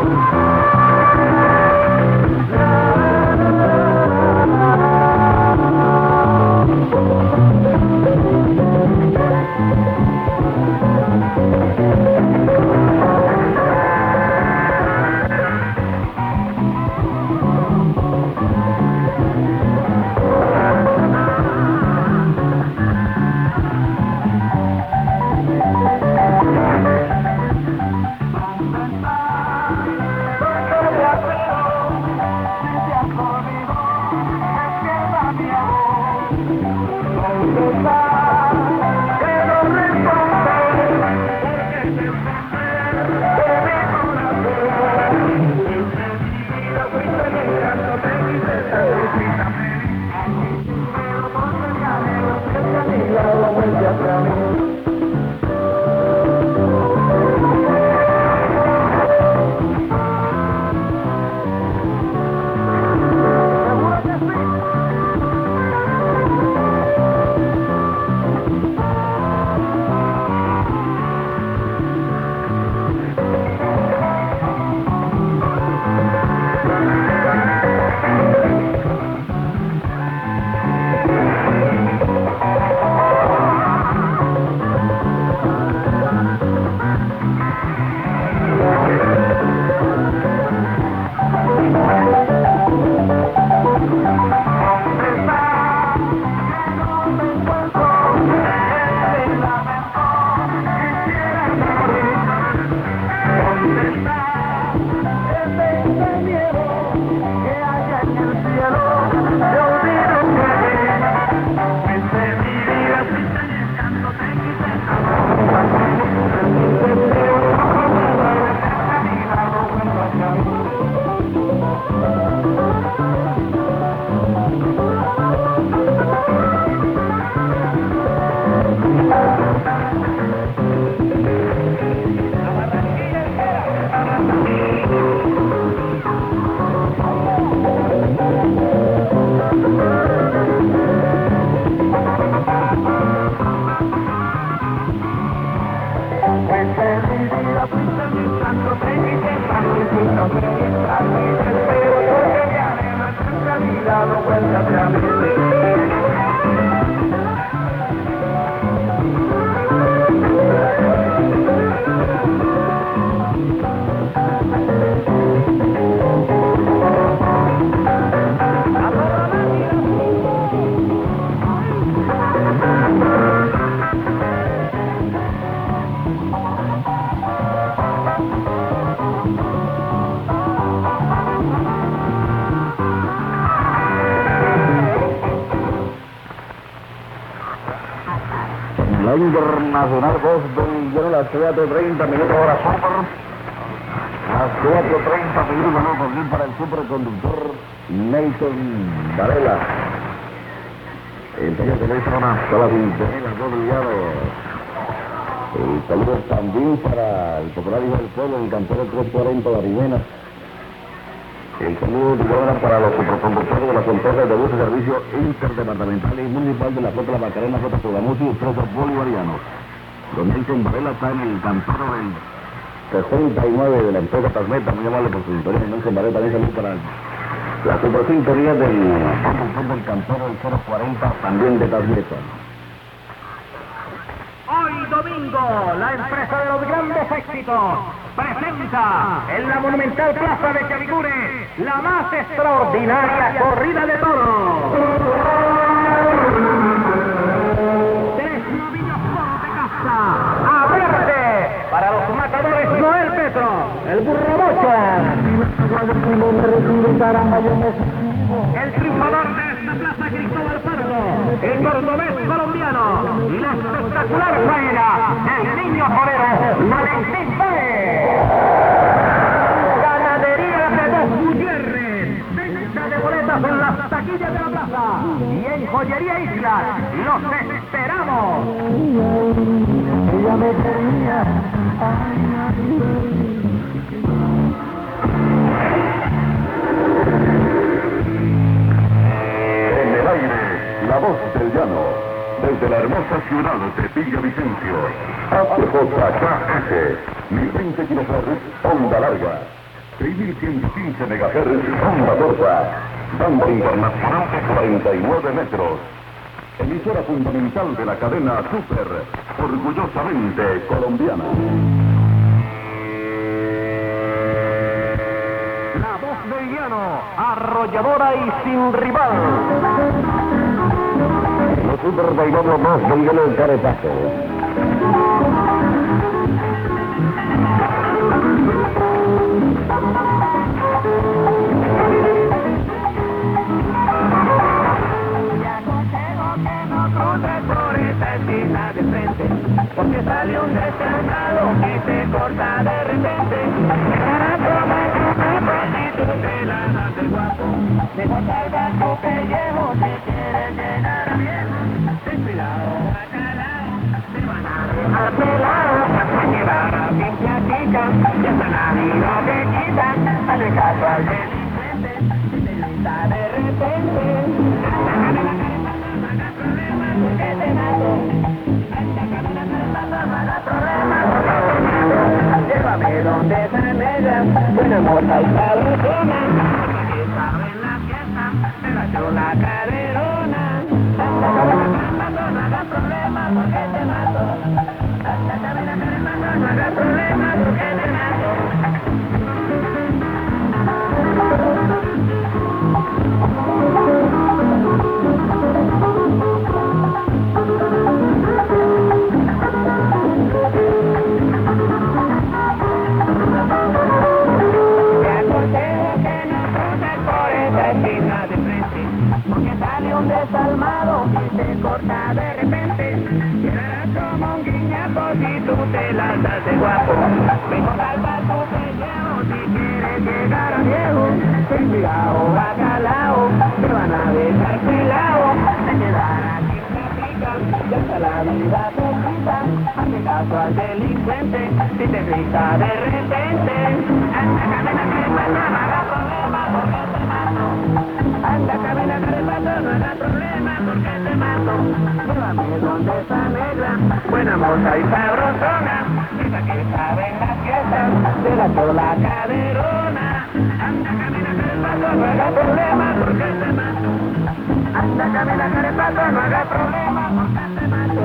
Speaker 4: La Internacional Voz del Llano, las cuatro treinta minutos hora super. Las cuatro treinta minutos no también para el superconductor Nelson Varela. Entonces teléfono hasta la sintonía, las dos Llano. El saludo también para el popular hijo del pueblo, el cantero trescientos cuarenta de Arimena. El saludo de igual para los superconductores de las empresas de bus de servicio interdepartamental y municipal de la Flota de la Macarena, Flota Sogamusi y Presos Bolivarianos. Don Nelson Varela está en el cantero del sesenta y nueve de la empresa Tasmeta, muy amable por su sintonía. Nelson Varela también saludo para la supersintonía del del cantero del cero cuarenta, también de Tasmeta.
Speaker 2: Hoy domingo, la empresa de los grandes éxitos presenta en la monumental plaza de Chavicure la más extraordinaria corrida de toros. Tres novillos toros de casta, a verde, para los matadores Noel Petro, el burro mocha. El triunfador de esta plaza, Cristóbal Pardo, el cordobés colombiano, y la espectacular faena, el niño torero, Valentín Páez. Ganadería de Dos Gutiérrez, venta de boletas en las taquillas de la plaza y en Joyería Isla. ¡Los esperamos! Ella me quería.
Speaker 1: En el aire, la voz del llano, desde la hermosa ciudad de Villavicencio, H J K S, mil veinte kilohertz, onda larga, seis mil ciento quince megahertz, onda corta, banda internacional de cuarenta y nueve metros, emisora fundamental de la cadena Super, orgullosamente colombiana.
Speaker 2: La voz del llano, arrolladora y sin rival.
Speaker 4: Los super bailados más del Llano del Caretazo.
Speaker 2: De frente, porque sale un descarnado que te corta de repente. Si tú te la das de guapo, mejor salva tu pellejo si quieres llegar a bien. Ten cuidado, bacalao, te van a dejar pelado, a llevar a fin platica, y hasta la vida te quitan. Hazle caso al delincuente, si te grita de repente. Porque te mato. Llévame donde se negra, buena moza y sabrosona, que sabe en la fiesta, me la echó la caderona. No hagas problema porque te mato. No hagas problema porque te mato. Desalmado y te corta de repente, quedarás como un guiñapo si tú te las das de guapo. Mejor salva tu pellejo si quieres llegar a viejo. Ten cuidado, bacalao, te van a dejar pelado. Te quedarás sin platica, ya hasta la vida te quita. Hazle caso al delincuente si te grita de repente. Anda, camina, que pasa, no haga problema porque te mato. Anda, camina, que pasa, no haga problema porque te mato. Llévame donde está negra, buena moza y sabrosona, esa que sabe en las fiestas, de la sola caderona. Anda, camina, que pasa, no haga problema porque te mato. Anda, camina, que pasa, no haga problema porque te mato.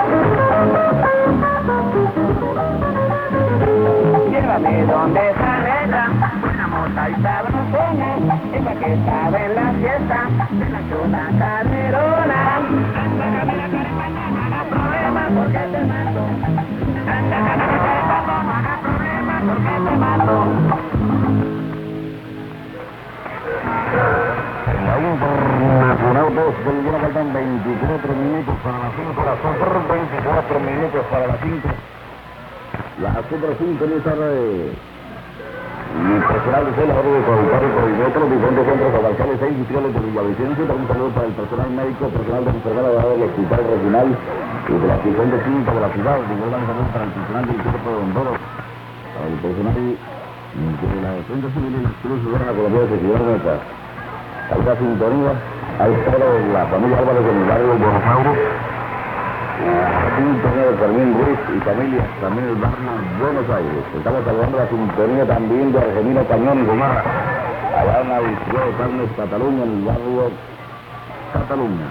Speaker 2: Llévame donde sale Ay, sabrosona, esa que estaba en la fiesta de la chona caderona. Anda, camina, cariño, no hagas problema porque te mato. Anda, camina, cariño, no hagas problema porque te mato.
Speaker 4: En la Internacional dos del día faltan veinticuatro minutos para las cinco, las Super veinticuatro minutos para las cinco. La Super cinco en esta de... Y personal de cela, orden de productor y coordinador los diferentes centros abarcales e industriales de Villavicencio. También un saludo para el personal médico, personal de enfermera del hospital regional y de la sección de clínica de la ciudad. De igual manera para el personal del cuerpo de bomberos, para el personal de la defensa civil y la Cruz de la Colombia de Seguridad Neta. A esta sintonía, a esta hora de la familia Álvarez de Milagro de Bonafauro. La sintonía de Fermín Ruiz y familia, también el barrio Buenos Aires. Estamos saludando la sintonía también de Argemino Cañón y Gomara, allá en la Distrito de Carnes, Cataluña, en el barrio Cataluña.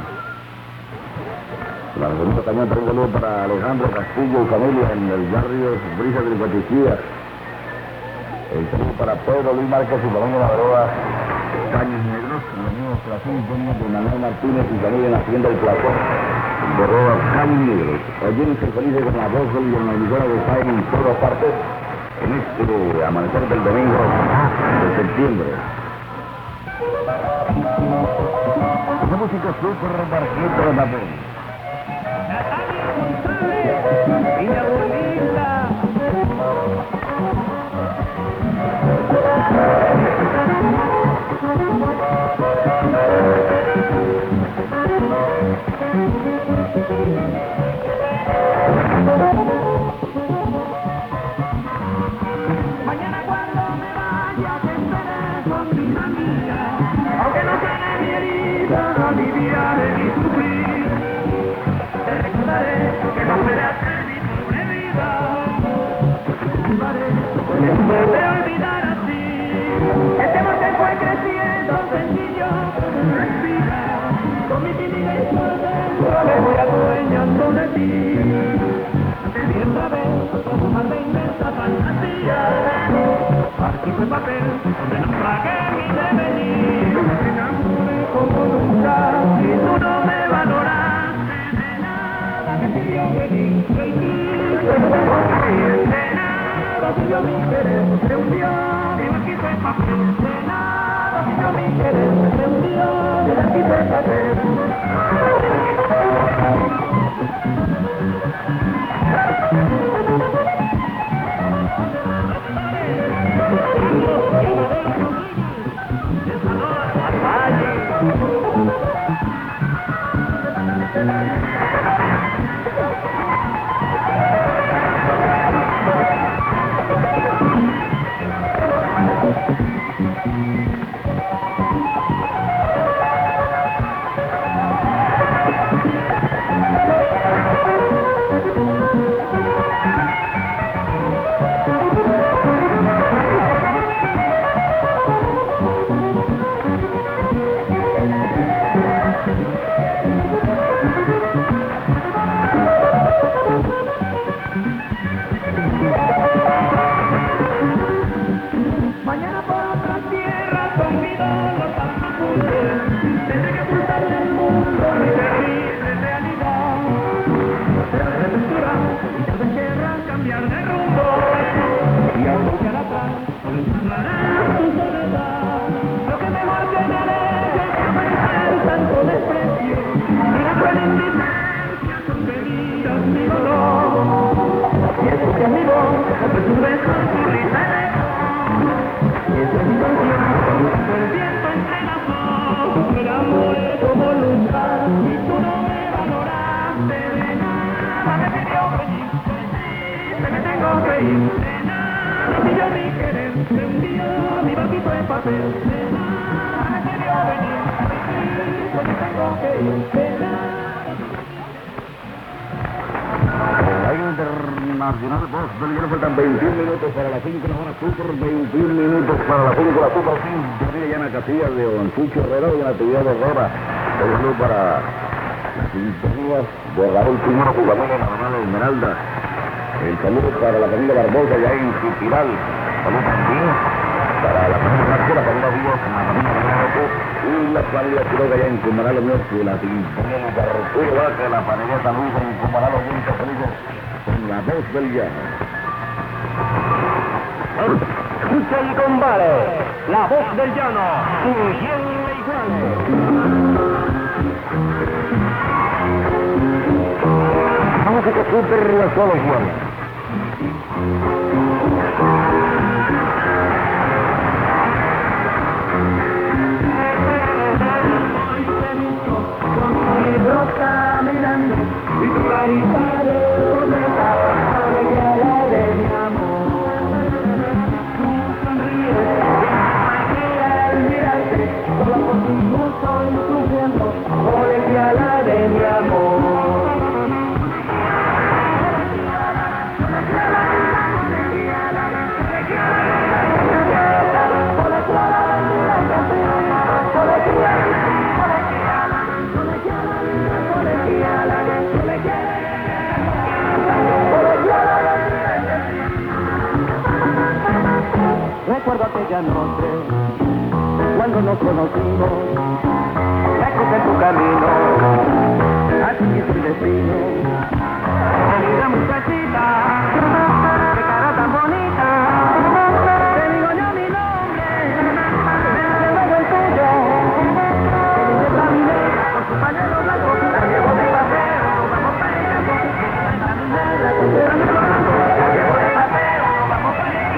Speaker 4: La Argemino Cañón trae un saludo para Alejandro Castillo y familia en el barrio Brisa de Cotichía. El saludo para Pedro Luis Márquez y Balón de la Veroa, Caños Negros, los amigos de la sintonía de Manuel Martínez y familia en la Hacienda del Platón. De Roba Caños Negros. Oyéndose felices con la voz y en la emisora de Jaime en todas partes en este amanecer del domingo de septiembre. Esa música súper barquito de papel.
Speaker 2: Niña bonita. Mañana cuando me vaya te estaré con mi amiga, aunque no sane mi herida, aliviaré mi sufrir. Te recordaré que no puede hacer mi pobre vida. Después de olvidar así, este amor que fue creciendo sencillo, respira, con mi vida y por dentro me voy adueñando de ti. Te otra vez, como más de inmensa fantasía, archivo en papel, donde naufragué mi devenir. Me enamoré como nunca, y tú no me valoraste de nada que pidió venir de ti. De nada pidió mi querer, se hundió, mi archivo en papel. De nada pidió mi querer, se hundió, mi archivo en papel.
Speaker 4: Internacional dos del día faltan veintiún minutos para las cinco, la hora super, veintiún minutos para las cinco, la super cinco, ya en la casilla de Don Chucho Herrera y en la actividad de Rora. El saludo para las sintonías de Raúl Primero, su familia, la mamá de Esmeralda. El saludo para la familia Barbosa, ya en Chipiral. Saludo también para la primera escuela, para una vía con la familia de y la familia creo que allá en Cumaná los míos que la Tintonía y Carretero Vaca, la panadería San Luis en Cumaná los míos felices con la voz del llano.
Speaker 2: Escucha y combate, la voz del llano, sin quien le iguale.
Speaker 4: Música super la solo Juan.
Speaker 2: Caminando y tu carita de cometa, alegría de mi amor. Tú sonríes, al mirarte, solo contigo estoy sufriendo, alegría de mi amor. Recuerdo aquella noche, cuando nos conocimos, lejos en tu camino, así es el destino. Querida muchachita, qué cara tan bonita, te digo yo mi nombre, me luego el tuyo, que me caminé con su pañuelo blanco, la llevo de paseo, vamos para el campo, que me caminé con su pañuelo blanco, la llevo de paseo, vamos para el campo.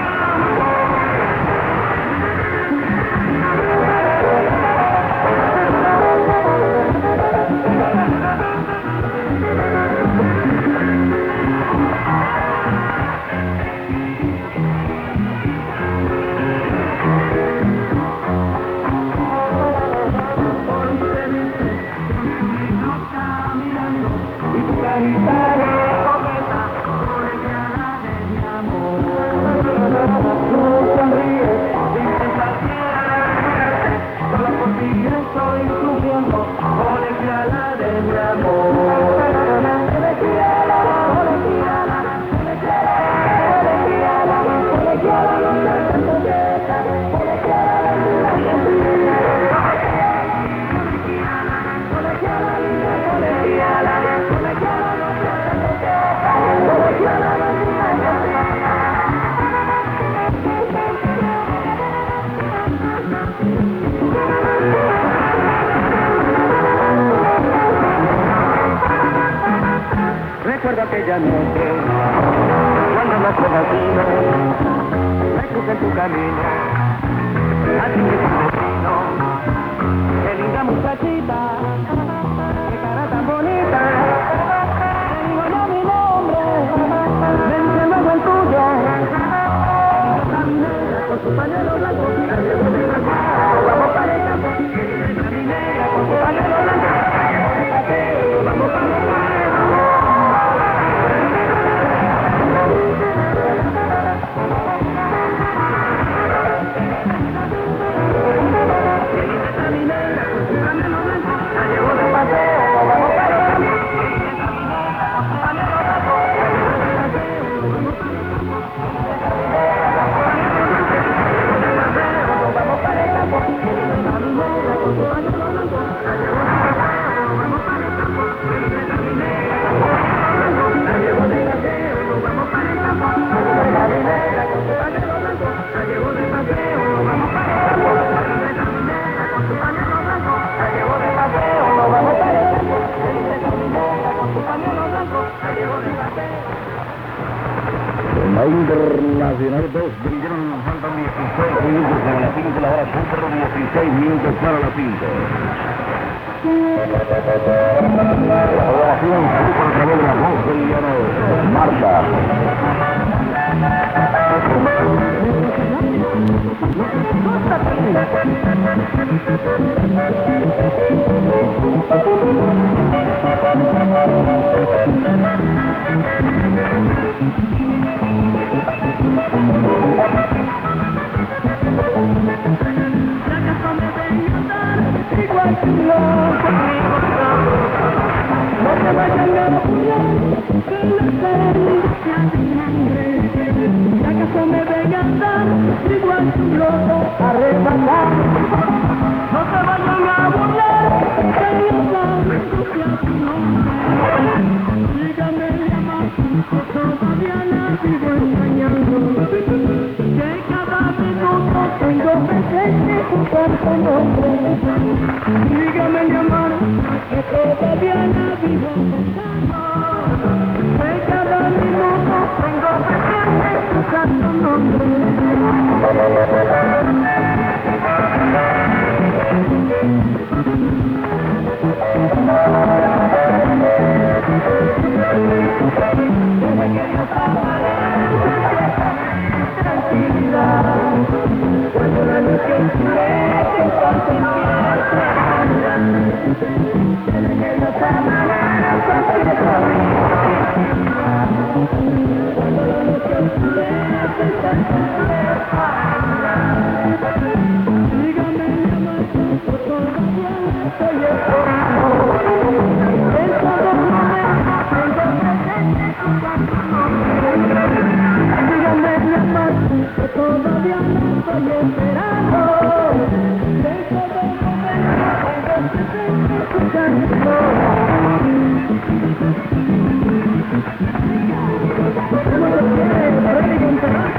Speaker 2: Recuerdo aquella noche, cuando nos conocimos, lejos en tu camino, así que tu destino. Qué linda muchachita, qué cara tan bonita, te digo yo mi nombre, vence luego el tuyo. Caminera con su pañuelo blanco, la llevo de paseo, vamos para el campo. Caminera con su pañuelo blanco, la llevo de paseo, vamos para el campo.
Speaker 4: La Internacional dos brillaron, nos faltan dieciséis minutos para las cinco, la hora super dieciséis minutos para las cinco. La programación super a través de la voz del llano, Marta.
Speaker 3: ¿Acaso me venga a dar
Speaker 2: igual que un loco arrebatado. No te vayan a burlar, que yo saben que a tu nombre. Síganme llamando, que todavía la sigo engañando. Que cada minuto tengo presente escuchar tu nombre. Síganme llamando, que todavía la sigo pensando. Que cada minuto tengo presente escuchar tu nombre. Cuando la noche oscurece y parte en en la sábana cualquier cuando la noche oscurece y parte dígame llamando, todavía estoy esperando. En todo momento tengo presente tu nombre. Dígame llamando, todavía no estoy esperando. En todo momento tengo presente tu ¿cómo lo quiere? ¿Para qué contar?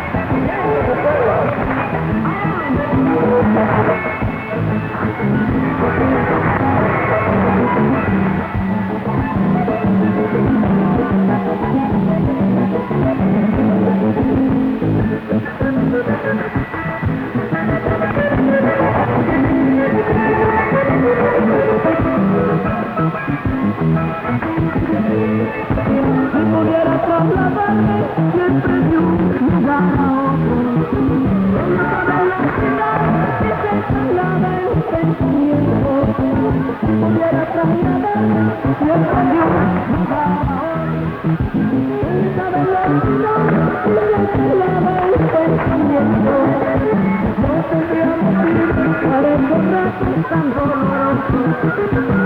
Speaker 2: Si pudiera trasladarme siempre de un lugar a otro, en toda la ciudad que se traslada el pensamiento. Si pudiera trasladarme siempre de un lugar a otro, en toda la ciudad que se traslada el pensamiento. No tendría motivo para esos ratos tan dolorosos.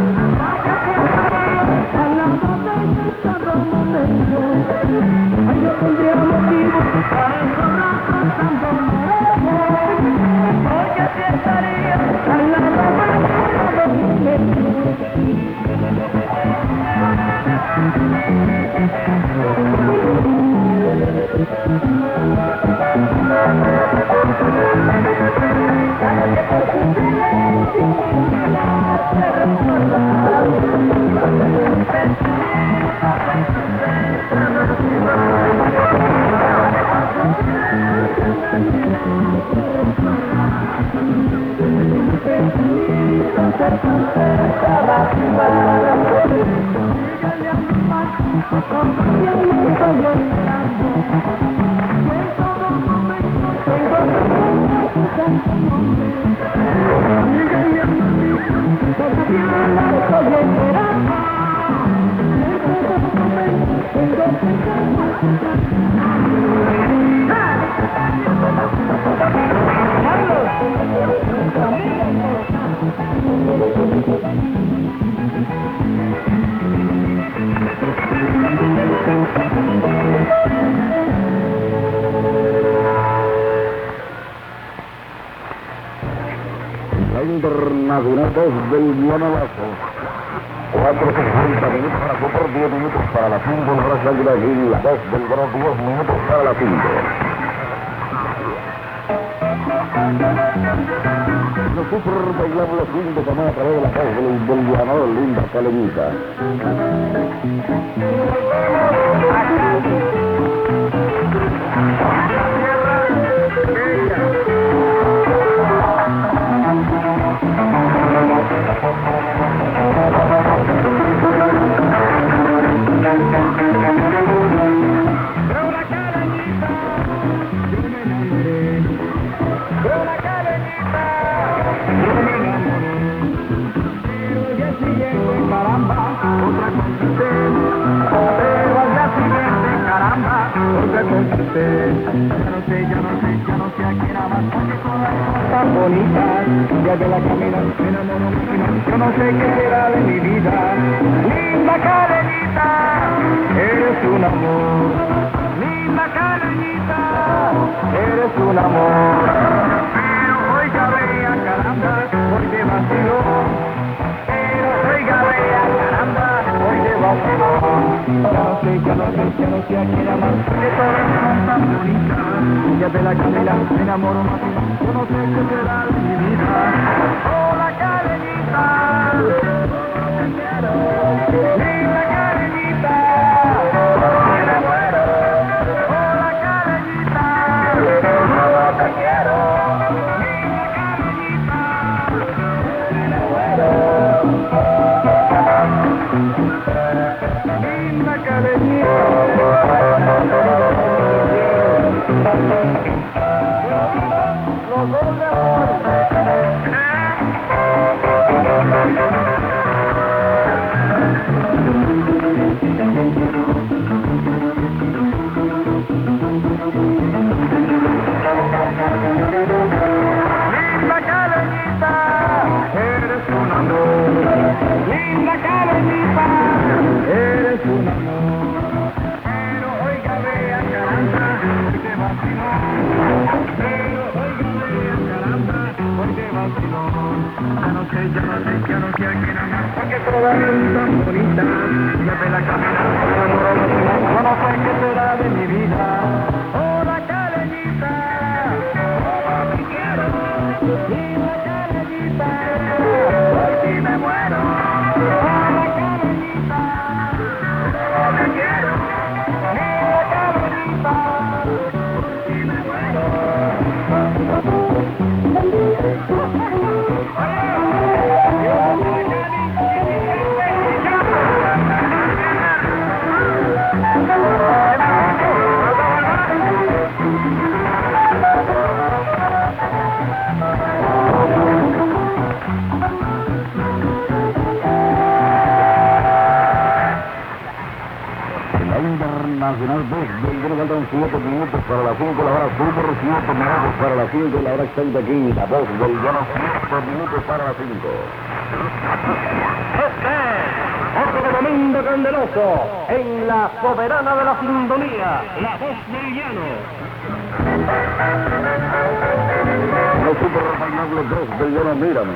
Speaker 2: Al lado de cada momento, ay, yo tendría motivo para esos ratos tan dolorosos, porque así estaría al lado de cada momento.
Speaker 4: Internacional dos del Guanabazos. cuatro sesenta minutos para la Super, diez minutos para la cinco, la hora de la Guilla, dos del Guano, diez minutos para la cinco. Los Super bailamos los fines de semana a través de la voz del, del Guano, linda caleñita.
Speaker 2: Tan bonita, ya de la camina me enamoro, yo no sé qué será de mi vida. Linda cadenita, eres un amor. Linda cadenita, eres eres un amor. Pero oiga, vea, caramba, hoy de vacilón. Pero oiga, vea, caramba, hoy de vacilón. Ya no sé, ya no sé, ya no sé a quién amar, porque todas son tan bonitas. Ya de la Camila me enamoro más y más, yo no sé qué será de mi vida. Hola, caleñita, te quiero, linda caleñita, porque me muero. Hola, caleñita, te quiero, linda caleñita, porque me muero. Linda caleñita. Los dos de amor. Linda caleñita, eres un amor. Linda caleñita, eres un amor. Pero oiga, vea, caramba, hoy de vacilón. Pero oiga, vea, caramba, hoy de vacilón. Ya no sé, ya no sé, ya no sé a quién amar, porque todas son tan bonitas. Ya de la camina, me enamoro más y más, yo no sé qué será de mi vida. Hola, caleñita, oh, te quiero. Linda caleñita, hoy sí me muero. Hola, caleñita, oh, te quiero. Linda caleñita, hoy sí me muero.
Speaker 4: Internacional dos, del faltan siete minutos para las cinco, la hora super siete minutos para las cinco, la hora exacta aquí, la voz del llano, siete minutos para las cinco.
Speaker 2: Este es otro domingo candeloso en la soberana de la sintonía, la voz del llano.
Speaker 4: Los super bailables dos del llano, mírame.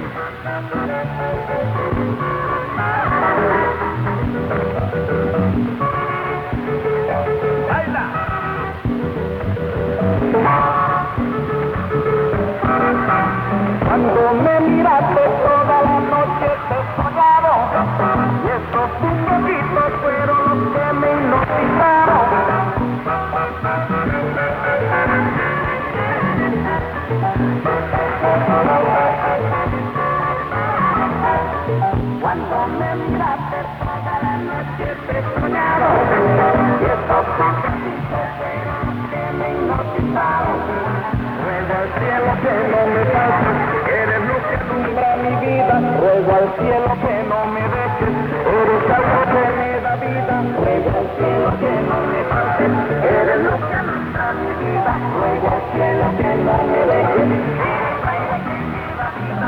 Speaker 2: Cuando me miraste toda la noche te soñaba, y esos tus ojitos fueron los que me hipnotizaron. Cuando me miraste toda la noche te soñaba, y esos tus ojitos fueron los que me hipnotizaron. Ruego al cielo que no me pases, eres lo que alumbra mi vida. Ruego al cielo que no me dejes, eres algo que me da vida. Ruego al cielo que no me pases, eres lo que alumbra mi vida. Ruego al cielo que no me dejes, eres algo que me da vida.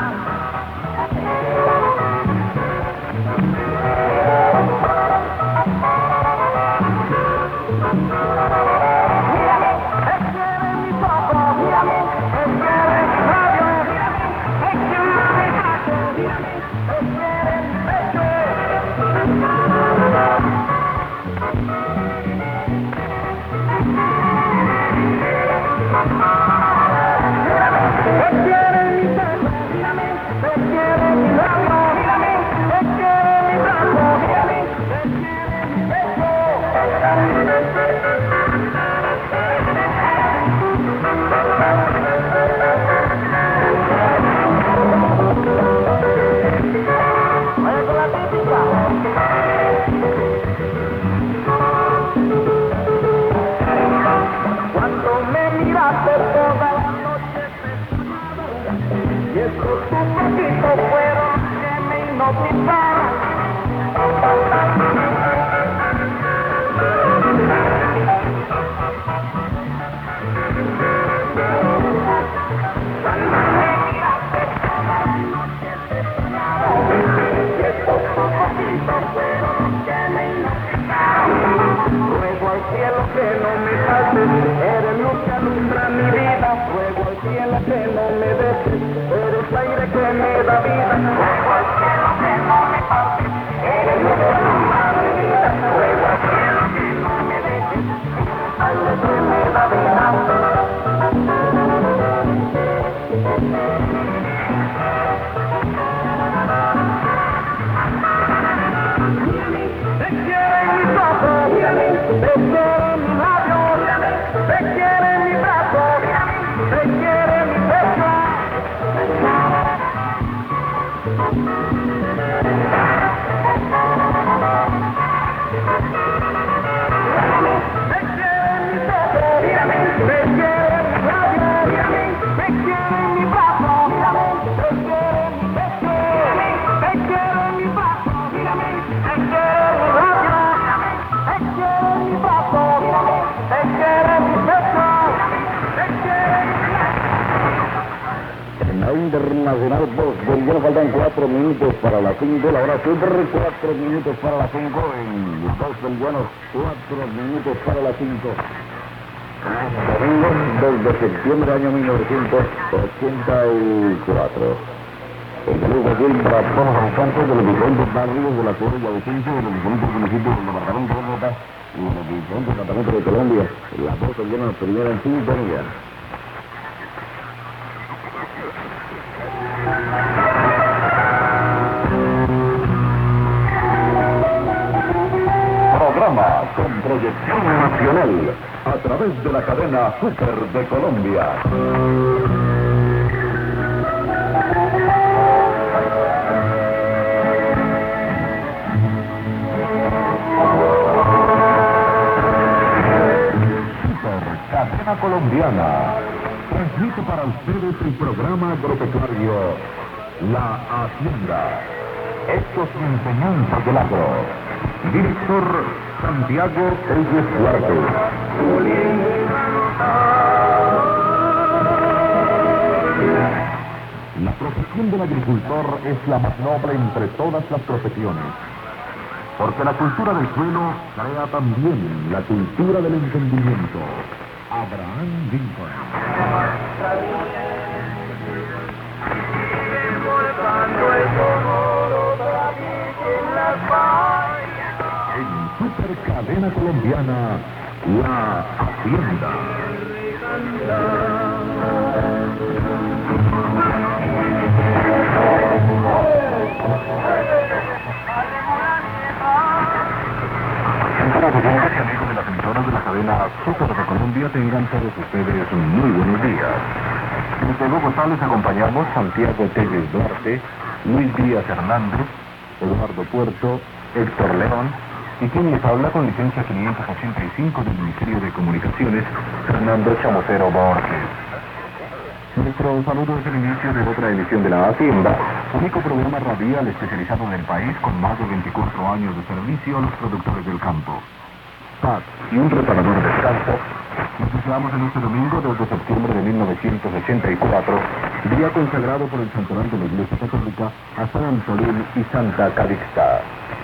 Speaker 2: Ruego al cielo que no me faltes, eres luz que alumbra mi vida. cielo que no me dejes, eres aire que me da vida, ruego al cielo que no me partes, eres lo que me da vida, ruego al cielo que no me dejes, eres aire que me da vida. Te quieren mis ojos, te quieren mis labios, te quieren mis brazos, te quieren mi pecho. Te quieren mis ojos, te quieren mis labios, te quieren mis brazos, te quieren mi pecho. Te quieren mis brazos, te quieren mis
Speaker 4: En la internacional dos del lleno faltan cuatro minutos para las cinco, la hora super, cuatro minutos para las cinco, en dos del lleno, cuatro minutos para las cinco. Domingo dos de septiembre año mil novecientos ochenta y cuatro. El saludo aquí para todos los habitantes de los diferentes barrios de la ciudad de Villavicencio, de los diferentes municipios del departamento de Bogotá y de los diferentes departamentos de Colombia. La voz del lleno primera en sintonía.
Speaker 1: Programa con proyección nacional a través de la cadena Super de Colombia. Cadena Colombiana transmite para ustedes el programa agropecuario La Hacienda, hechos y enseñanzas del agro. Director Santiago Telles Duarte. La profesión del agricultor es la más noble entre todas las profesiones, porque la cultura del suelo crea también la cultura del entendimiento. Abraham Lincoln. En Super Cadena Colombiana, La Hacienda. Amigos y amigos de las emisoras de la cadena Super de Colombia, tengan todos ustedes muy buenos días. Desde Bogotá les acompañamos Santiago Telles Duarte, Luis Díaz Hernández, Eduardo Puerto, Héctor León y quien les habla con licencia quinientos ochenta y cinco del Ministerio de Comunicaciones, Fernando Chamocero Borges. Nuestro saludo es el inicio de otra emisión de La Hacienda, único programa radial especializado en el país con más de veinticuatro años de servicio a los productores del campo. Paz y un reparador del campo. Nos situamos en este domingo dos de septiembre de mil novecientos ochenta y cuatro, día consagrado por el santoral de la Iglesia Católica a San Antolín y Santa Calixta.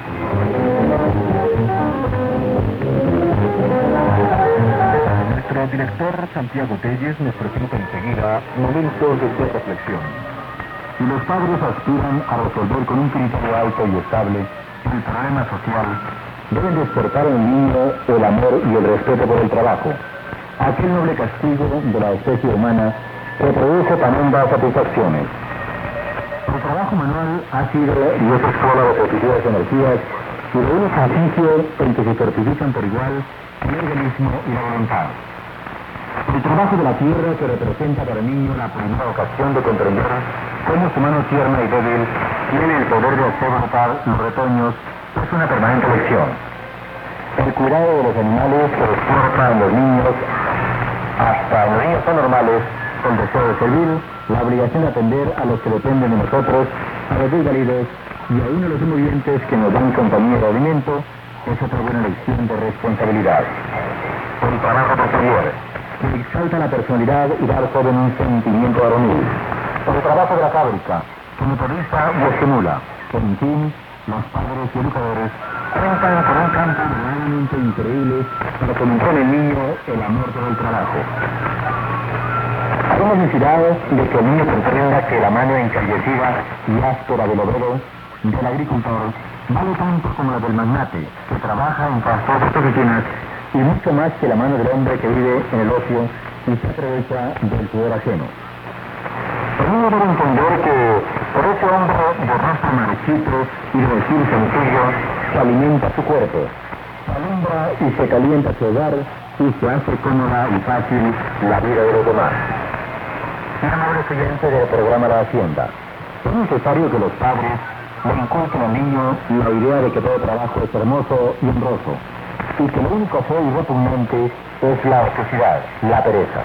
Speaker 1: Nuestro director Santiago Telles nos presenta enseguida momentos de reflexión. Si los padres aspiran a resolver con un criterio alto y estable el problema social, deben despertar en el niño el amor y el respeto por el trabajo, aquel noble castigo de la especie humana que produce tan hondas satisfacciones. El trabajo manual ha sido y es escuela de positivas energías y de un ejercicio en que se fortifican por igual el organismo y la voluntad. El trabajo de la tierra que representa para el niño la primera ocasión de comprender cómo su mano tierna y débil tiene el poder de hacer brotar los retoños es una permanente lección. El cuidado de los animales que despierta en los niños, hasta en los niños anormales, el deseo de servir, la obligación de atender a los que dependen de nosotros, a los desvalidos y aún a los emovientes que nos dan compañía de alimento, es otra buena lección de responsabilidad. El trabajo posterior, que exalta la personalidad y da al joven un sentimiento varonil. El trabajo de la fábrica, que motoriza y estimula. En fin, los padres y educadores cuentan con un campo realmente increíble para fomentar en el niño el amor por el trabajo. Hay
Speaker 4: la necesidad de que el niño comprenda que la mano encallecida y áspera del obrero, del agricultor, vale tanto como la del magnate, que trabaja en costosas oficinas, y mucho más que la mano del hombre que vive en el ocio y se aprovecha del sudor ajeno. El niño debe entender que por ese hombre de rostro marchito y de vestir sencillo se alimenta su cuerpo, se alumbra y se calienta su hogar y se hace cómoda y fácil la vida de los demás. Una amable oyente del programa La Hacienda. Es necesario que los padres le inculquen al niño la idea de que todo trabajo es hermoso y honroso, y que lo único feo y repugnante es la ociosidad, la pereza.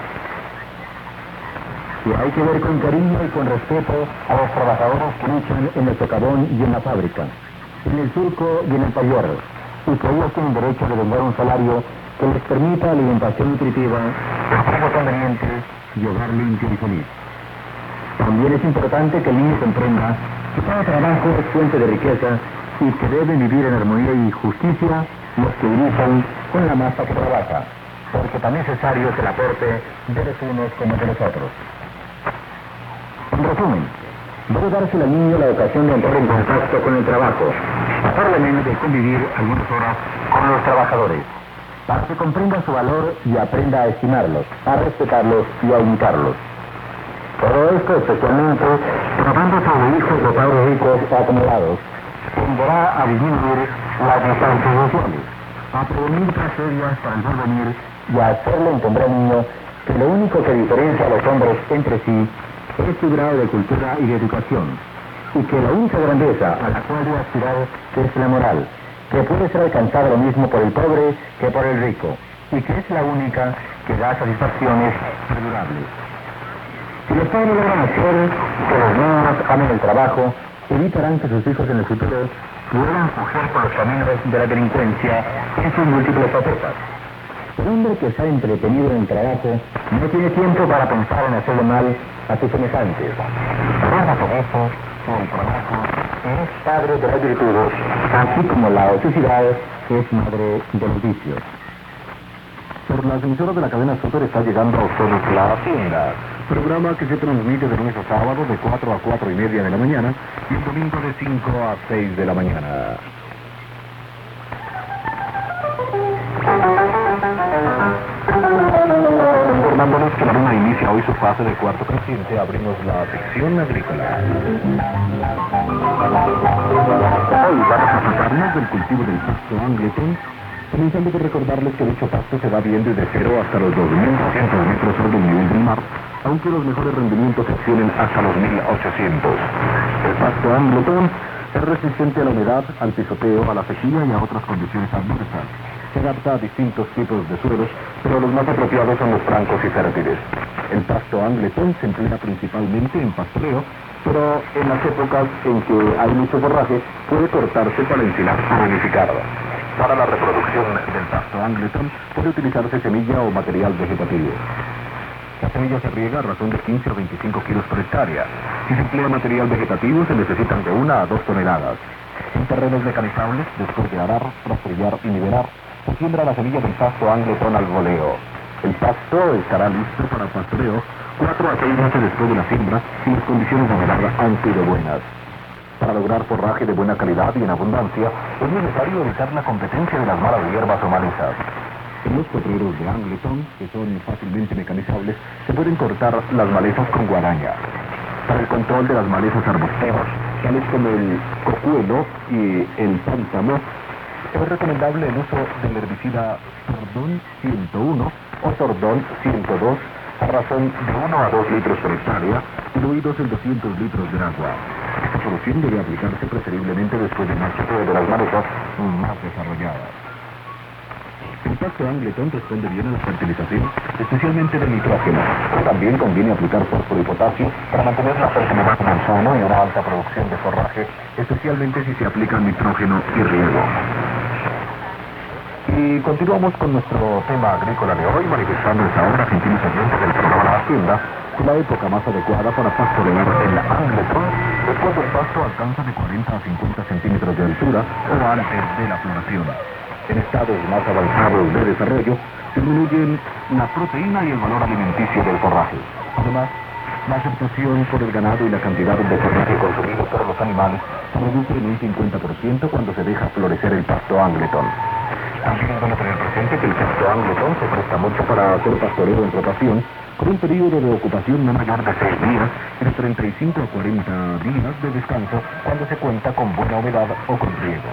Speaker 4: Y hay que ver con cariño y con respeto a los trabajadores que luchan en el socavón y en la fábrica, en el surco y en el taller, y que ellos tienen derecho a devengar un salario que les permita alimentación nutritiva, trabajo conveniente y hogar limpio y feliz. También es importante que el niño comprenda que cada trabajo es fuente de riqueza y que deben vivir en armonía y justicia los que dirigen con la masa que trabaja, porque tan necesario es el aporte de los unos como de los otros. En resumen, debe dársele al niño la ocasión de entrar en contacto con el trabajo, pasarle menos de convivir algunas horas con los trabajadores, para que comprenda su valor y aprenda a estimarlos, a respetarlos y a imitarlos. Todo esto especialmente tratándose de hijos de padres ricos o acomodados, tenderá a disminuir las distancias sociales, a prevenir tragedias para el porvenir y a hacerle entender al niño que lo único que diferencia a los hombres entre sí es su grado de cultura y de educación, y que la única grandeza a la cual debe aspirar es la moral, que puede ser alcanzada lo mismo por el pobre que por el rico, y que es la única que da satisfacciones perdurables. Si los padres logran hacer que los niños amen el trabajo, evitarán que sus hijos en el futuro puedan coger por los caminos de la delincuencia en sus múltiples facetas. El hombre que está entretenido en el trabajo no tiene tiempo para pensar en hacerle mal a sus semejantes. Guarda con eso que el trabajo es padre de las virtudes, así como la ociosidad es madre de los vicios. Por las emisoras de la cadena Super está llegando a ustedes La Hacienda, programa que se transmite de lunes a sábado de cuatro a cuatro y media de la mañana y el domingo de cinco a seis de la mañana. Informándoles que la luna inicia hoy su fase de cuarto creciente, abrimos la sección agrícola. Hoy vamos a tratarnos del cultivo del pasto Angleton, comenzando por recordarles que dicho pasto se va viendo desde cero hasta los dos mil doscientos metros sobre el nivel del mar, aunque los mejores rendimientos se obtienen hasta los mil ochocientos. El pasto Angleton es resistente a la humedad, al pisoteo, a la sequía y a otras condiciones adversas. Se adapta a distintos tipos de suelos, pero los más apropiados son los francos y fértiles. El pasto Angleton se emplea principalmente en pastoreo, pero en las épocas en que hay mucho forraje puede cortarse para ensilar o unificar. Para la reproducción del pasto Angleton puede utilizarse semilla o material vegetativo. La semilla se riega a razón de quince o veinticinco kilos por hectárea. Si se emplea material vegetativo se necesitan de una a dos toneladas. En terrenos mecanizables, después de arar, rastrillar y nivelar, se siembra la semilla del pasto Angleton al voleo. El pasto estará listo para pastoreo cuatro a seis meses después de la siembra si las condiciones de humedad han sido buenas. Para lograr forraje de buena calidad y en abundancia, es necesario evitar la competencia de las malas hierbas o malezas. En los potreros de Angleton, que son fácilmente mecanizables, se pueden cortar las malezas con guadaña. Para el control de las malezas arbustivas, tales como el cocuelo y el pámpano, es recomendable el uso del herbicida Tordón ciento uno o Tordón ciento dos a razón de uno a dos litros por hectárea, diluidos en doscientos litros de agua. Esta solución debe aplicarse preferiblemente después del macheteo de las malezas más desarrolladas. El pasto Angleton responde bien a la fertilización, especialmente del nitrógeno. También conviene aplicar fósforo y potasio para mantener la fertilidad en el suelo y una alta producción de forraje, especialmente si se aplica nitrógeno y riego. Y continuamos con nuestro tema agrícola de hoy, manifestando esta hora, gentiles oyentes del programa La Hacienda, la época más adecuada para pastorear el Angleton es cuando el pasto alcanza de cuarenta a cincuenta centímetros de altura o antes de la floración. En estados más avanzados de desarrollo, disminuyen la proteína y el valor alimenticio del forraje.
Speaker 5: Además, la aceptación por el ganado y la cantidad de forraje consumido por los animales se reduce en un cincuenta por ciento cuando se deja florecer el pasto Angleton. También es bueno tener presente que el pasto Angleton se presta mucho para hacer pastoreo en rotación, con un periodo de ocupación no mayor de seis días, de treinta y cinco a cuarenta días de descanso cuando se cuenta con buena humedad o con riego.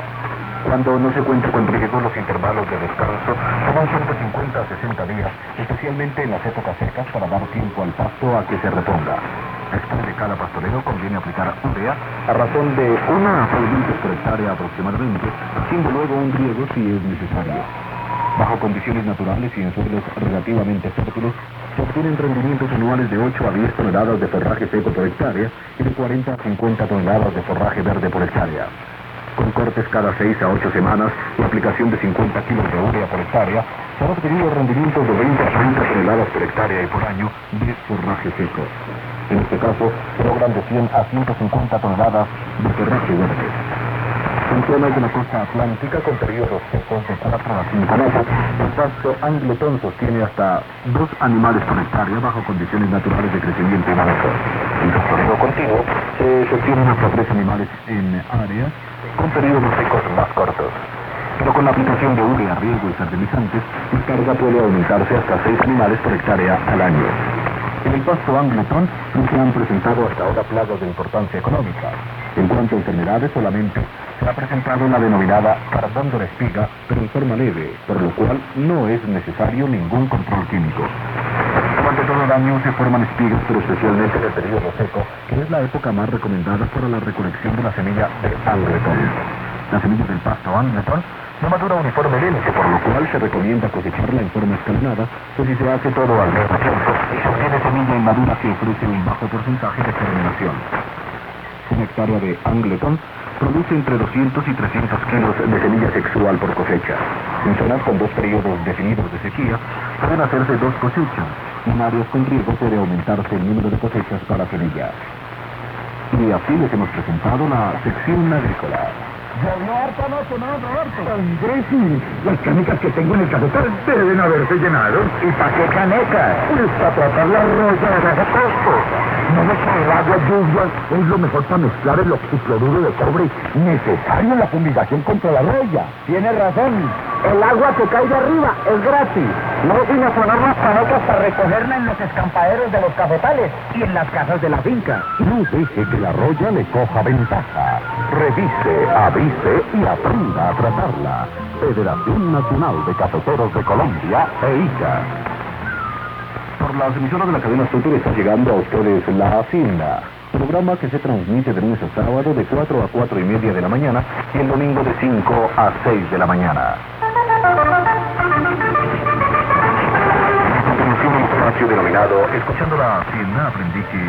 Speaker 5: Cuando no se cuenta con riego, los intervalos de descanso toman ciento cincuenta a sesenta días, especialmente en las épocas secas, para dar tiempo al pasto a que se reponga. Después de cada pastoreo conviene aplicar urea a razón de una a dos litros por hectárea aproximadamente, haciendo luego un riego si es necesario. Bajo condiciones naturales y en suelos relativamente fértiles, se obtienen rendimientos anuales de ocho a diez toneladas de forraje seco por hectárea y de cuarenta a cincuenta toneladas de forraje verde por hectárea. Con cortes cada seis a ocho semanas y aplicación de cincuenta kilos de urea por hectárea, se han obtenido rendimientos de veinte a treinta toneladas por hectárea y por año de forraje seco. En este caso, se logran de cien a ciento cincuenta toneladas de forraje verde. En zonas de la costa atlántica, con periodos secos de cuatro a cinco meses, el pasto Angleton sostiene hasta dos animales por hectárea bajo condiciones naturales de crecimiento y manejo. En pastoreo continuo, se sostienen hasta tres animales en áreas con periodos secos más cortos. Pero con la aplicación de urea, riego y fertilizantes, la carga puede aumentarse hasta seis animales por hectárea al año. En el pasto Angleton no se han presentado hasta ahora plagas de importancia económica. En cuanto a enfermedades, solamente se ha presentado la denominada cardón de la espiga, pero en forma leve, por lo cual no es necesario ningún control químico. Durante todo el año se forman espigas, pero especialmente en el periodo seco, que es la época más recomendada para la recolección de la semilla de Angleton. La semilla del pasto Angleton no madura uniformemente, por lo cual se recomienda cosecharla en forma escalonada, pues si se hace todo al mismo tiempo y se obtiene semilla inmadura que ofrece un bajo porcentaje de germinación. Una hectárea de Angleton produce entre doscientos y trescientos kilos de semilla sexual por cosecha. En zonas con dos periodos definidos de sequía, pueden hacerse dos cosechas. En áreas con riego puede aumentarse el número de cosechas para semilla. Y así les hemos presentado la sección agrícola.
Speaker 2: Llovió harta noche, ¿no, Roberto?
Speaker 6: Andrés, las canecas que tengo en el cafetal deben haberse llenado.
Speaker 2: ¿Y para qué canecas?
Speaker 6: Pues para tratar la roya de bajo costo. No me que el agua lluvia es lo mejor para mezclar el oxicloruro de cobre necesario en la fumigación contra la roya.
Speaker 2: Tienes razón. El agua que cae de arriba es gratis. No sin poner las canecas para recogerla en los escampaderos de los cafetales y en las casas de la finca.
Speaker 6: No deje que la roya le coja ventaja. Revise, avise y aprenda a tratarla. Federación Nacional de Cafeteros de Colombia e I C A.
Speaker 5: Por las emisoras de la cadena Super está llegando a ustedes La Hacienda, programa que se transmite de lunes a sábado de cuatro a cuatro y media de la mañana y el domingo de cinco a seis de la mañana. A continuación, un espacio denominado Escuchando la Hacienda, aprendí que...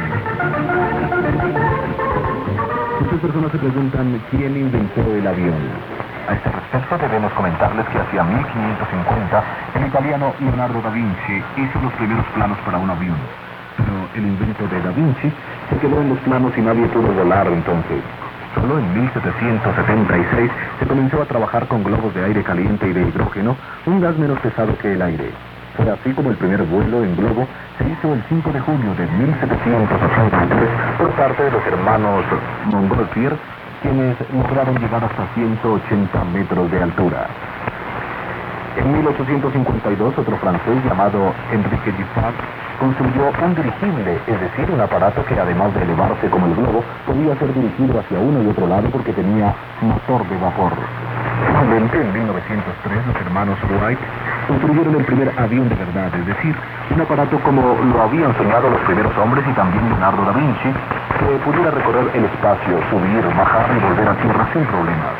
Speaker 5: Muchas personas se preguntan quién inventó el avión. A este respecto debemos comentarles que hacia mil quinientos cincuenta el italiano Leonardo da Vinci hizo los primeros planos para un avión. Pero el invento de da Vinci se quedó en los planos y nadie pudo volar entonces. Solo en mil setecientos setenta y seis se comenzó a trabajar con globos de aire caliente y de hidrógeno, un gas menos pesado que el aire. Fue así como el primer vuelo en globo se hizo el cinco de junio de mil setecientos ochenta y tres por parte de los hermanos Montgolfier, quienes lograron llegar hasta ciento ochenta metros de altura. En mil ochocientos cincuenta y dos, otro francés llamado Enrique Giffard construyó un dirigible, es decir, un aparato que además de elevarse como el globo, podía ser dirigido hacia uno y otro lado porque tenía motor de vapor. Finalmente, en mil novecientos tres, los hermanos Wright construyeron el primer avión de verdad, es decir, un aparato como lo habían soñado los primeros hombres y también Leonardo da Vinci, que pudiera recorrer el espacio, subir, bajar y volver a tierra sin problemas.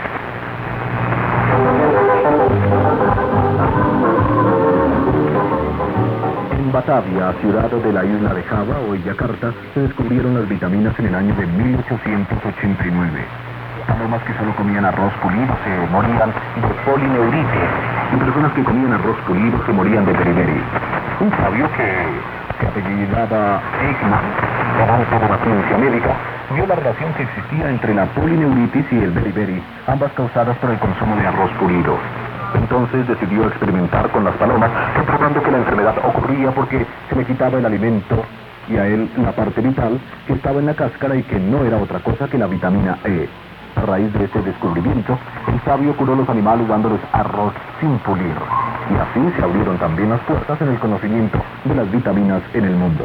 Speaker 5: En Batavia, ciudad de la isla de Java, hoy Yakarta, se descubrieron las vitaminas en el año de mil ochocientos ochenta y nueve. Palomas que solo comían arroz pulido se morían de polineuritis, y personas que comían arroz pulido se morían de beriberi. Un sabio que se apellidaba Eichmann, garante de la ciencia médica, vio la relación que existía entre la polineuritis y el beriberi, ambas causadas por el consumo de arroz pulido. Entonces decidió experimentar con las palomas, comprobando que la enfermedad ocurría porque se le quitaba el alimento y a él la parte vital que estaba en la cáscara y que no era otra cosa que la vitamina E. A raíz de este descubrimiento, el sabio curó los animales dándoles arroz sin pulir. Y así se abrieron también las puertas en el conocimiento de las vitaminas en el mundo.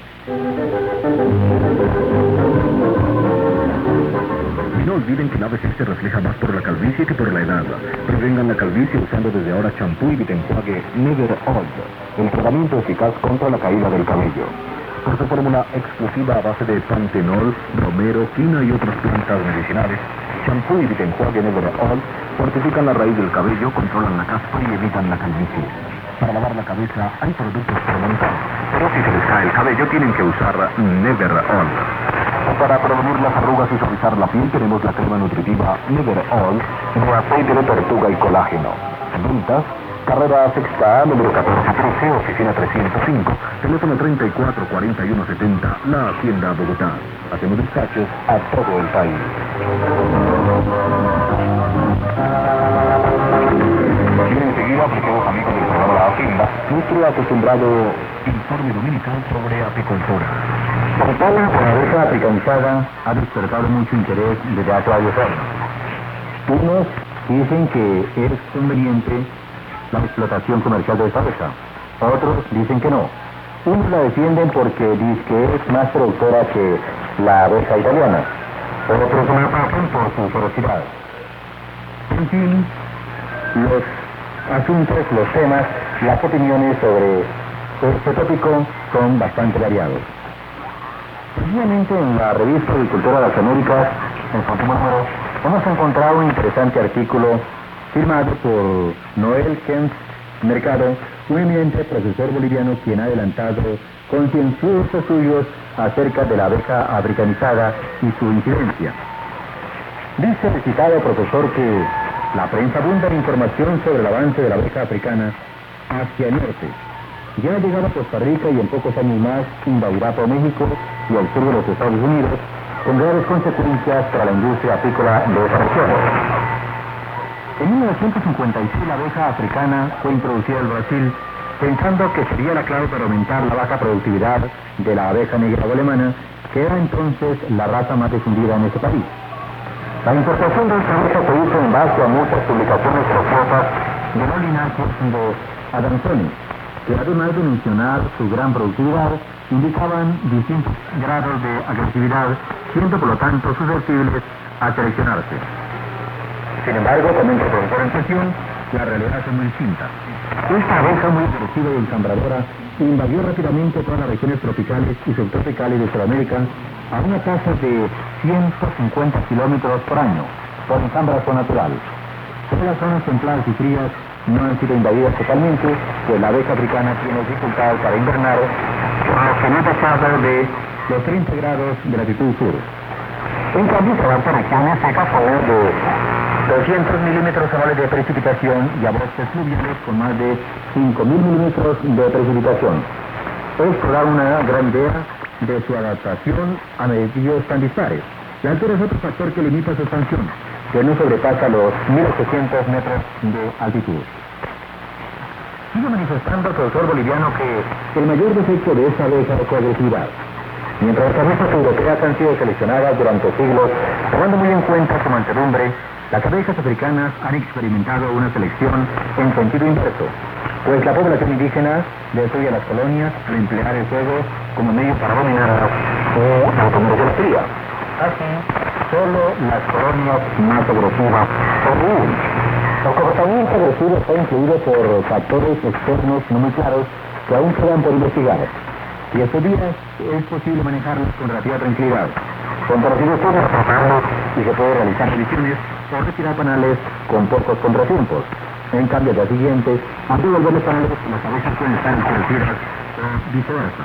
Speaker 5: Y no olviden que la vejez se refleja más por la calvicie que por la edad. Prevengan la calvicie usando desde ahora champú y enjuague Never Old, el tratamiento eficaz contra la caída del cabello. Por su fórmula exclusiva a base de pantenol, romero, quina y otras plantas medicinales, champú y enjuague Never Old fortifican la raíz del cabello, controlan la caspa y evitan la calvicie. Para lavar la cabeza hay productos por montón, pero si se les cae el cabello tienen que usar Never Old. Para prevenir las arrugas y suavizar la piel tenemos la crema nutritiva Never Old de aceite de tortuga y colágeno. Ventas, carrera sexta A, número catorce trece, oficina trescientos cinco, teléfono treinta y cuatro cuarenta y uno setenta, La Hacienda, Bogotá. Hacemos despachos a todo el país. Y enseguida, apreciados amigos del programa La Hacienda, nuestro acostumbrado informe dominical sobre apicultura.
Speaker 4: El tema de la abeja africanizada ha despertado mucho interés desde hace varios años. Unos dicen que es conveniente la explotación comercial de esta abeja. Otros dicen que no. Unos la defienden porque dicen que es más productora que la abeja italiana. Otros la atacan por su ferocidad. En fin, los asuntos, los temas, las opiniones sobre este tópico son bastante variados. Precisamente en la revista Agricultura de las Américas, en su último número, hemos encontrado un interesante artículo firmado por Noel Kempf Mercado, un eminente profesor boliviano quien ha adelantado concienzudos estudios acerca de la abeja africanizada y su incidencia. Dice el citado profesor que la prensa abunda en información sobre el avance de la abeja africana hacia el norte. Ya ha llegado a Costa Rica y en pocos años más invadirá por México y al sur de los Estados Unidos, con graves consecuencias para la industria apícola de esa región. En mil novecientos cincuenta y seis la abeja africana fue introducida al Brasil, pensando que sería la clave para aumentar la baja productividad de la abeja negra o alemana, que era entonces la raza más difundida en ese país. La importación de esta abeja se hizo en base a muchas publicaciones preciosas de los linajes de Adansoni, que además de mencionar su gran productividad, indicaban distintos grados de agresividad, siendo por lo tanto susceptibles a seleccionarse. Sin embargo, comenta el profesor en cuestión, la realidad es muy distinta. Esta abeja muy agresiva y ensambradora invadió rápidamente todas las regiones tropicales y subtropicales de Sudamérica a una tasa de ciento cincuenta kilómetros por año, por ensambración natural. Todas las zonas templadas y frías no han sido invadidas totalmente, pues la abeja africana tiene dificultad para invernar, por lo que no pasa de los treinta grados de latitud sur. En cambio, se avanza regiones secas con más de doscientos milímetros anuales de precipitación y a bosques fluviales con más de cinco mil milímetros de precipitación. Esto da una gran idea de su adaptación a medios tan dispares. La altura es otro factor que limita su expansión, que no sobrepasa los mil ochocientos metros de altitud. Sigue manifestando el profesor boliviano que el mayor defecto de esta abeja es su agresividad. Mientras las abejas europeas han sido seleccionadas durante siglos, tomando muy en cuenta su mansedumbre, las abejas africanas han experimentado una selección en sentido inverso, pues la población indígena destruye las colonias al emplear el fuego como medio para dominarlas o autonomía de la cría. Así, solo las colonias más agresivas sobreviven. El comportamiento agresivo está influido por factores externos no muy claros que aún quedan por investigar. Y estos días es posible manejarlos con relativa tranquilidad. Con conocidos estudios atraparlos y se puede realizar mediciones o retirar panales con pocos contratiempos. En cambio, de las siguientes, al devolver los panales, las abejas pueden estar enfurecidas o viceversa.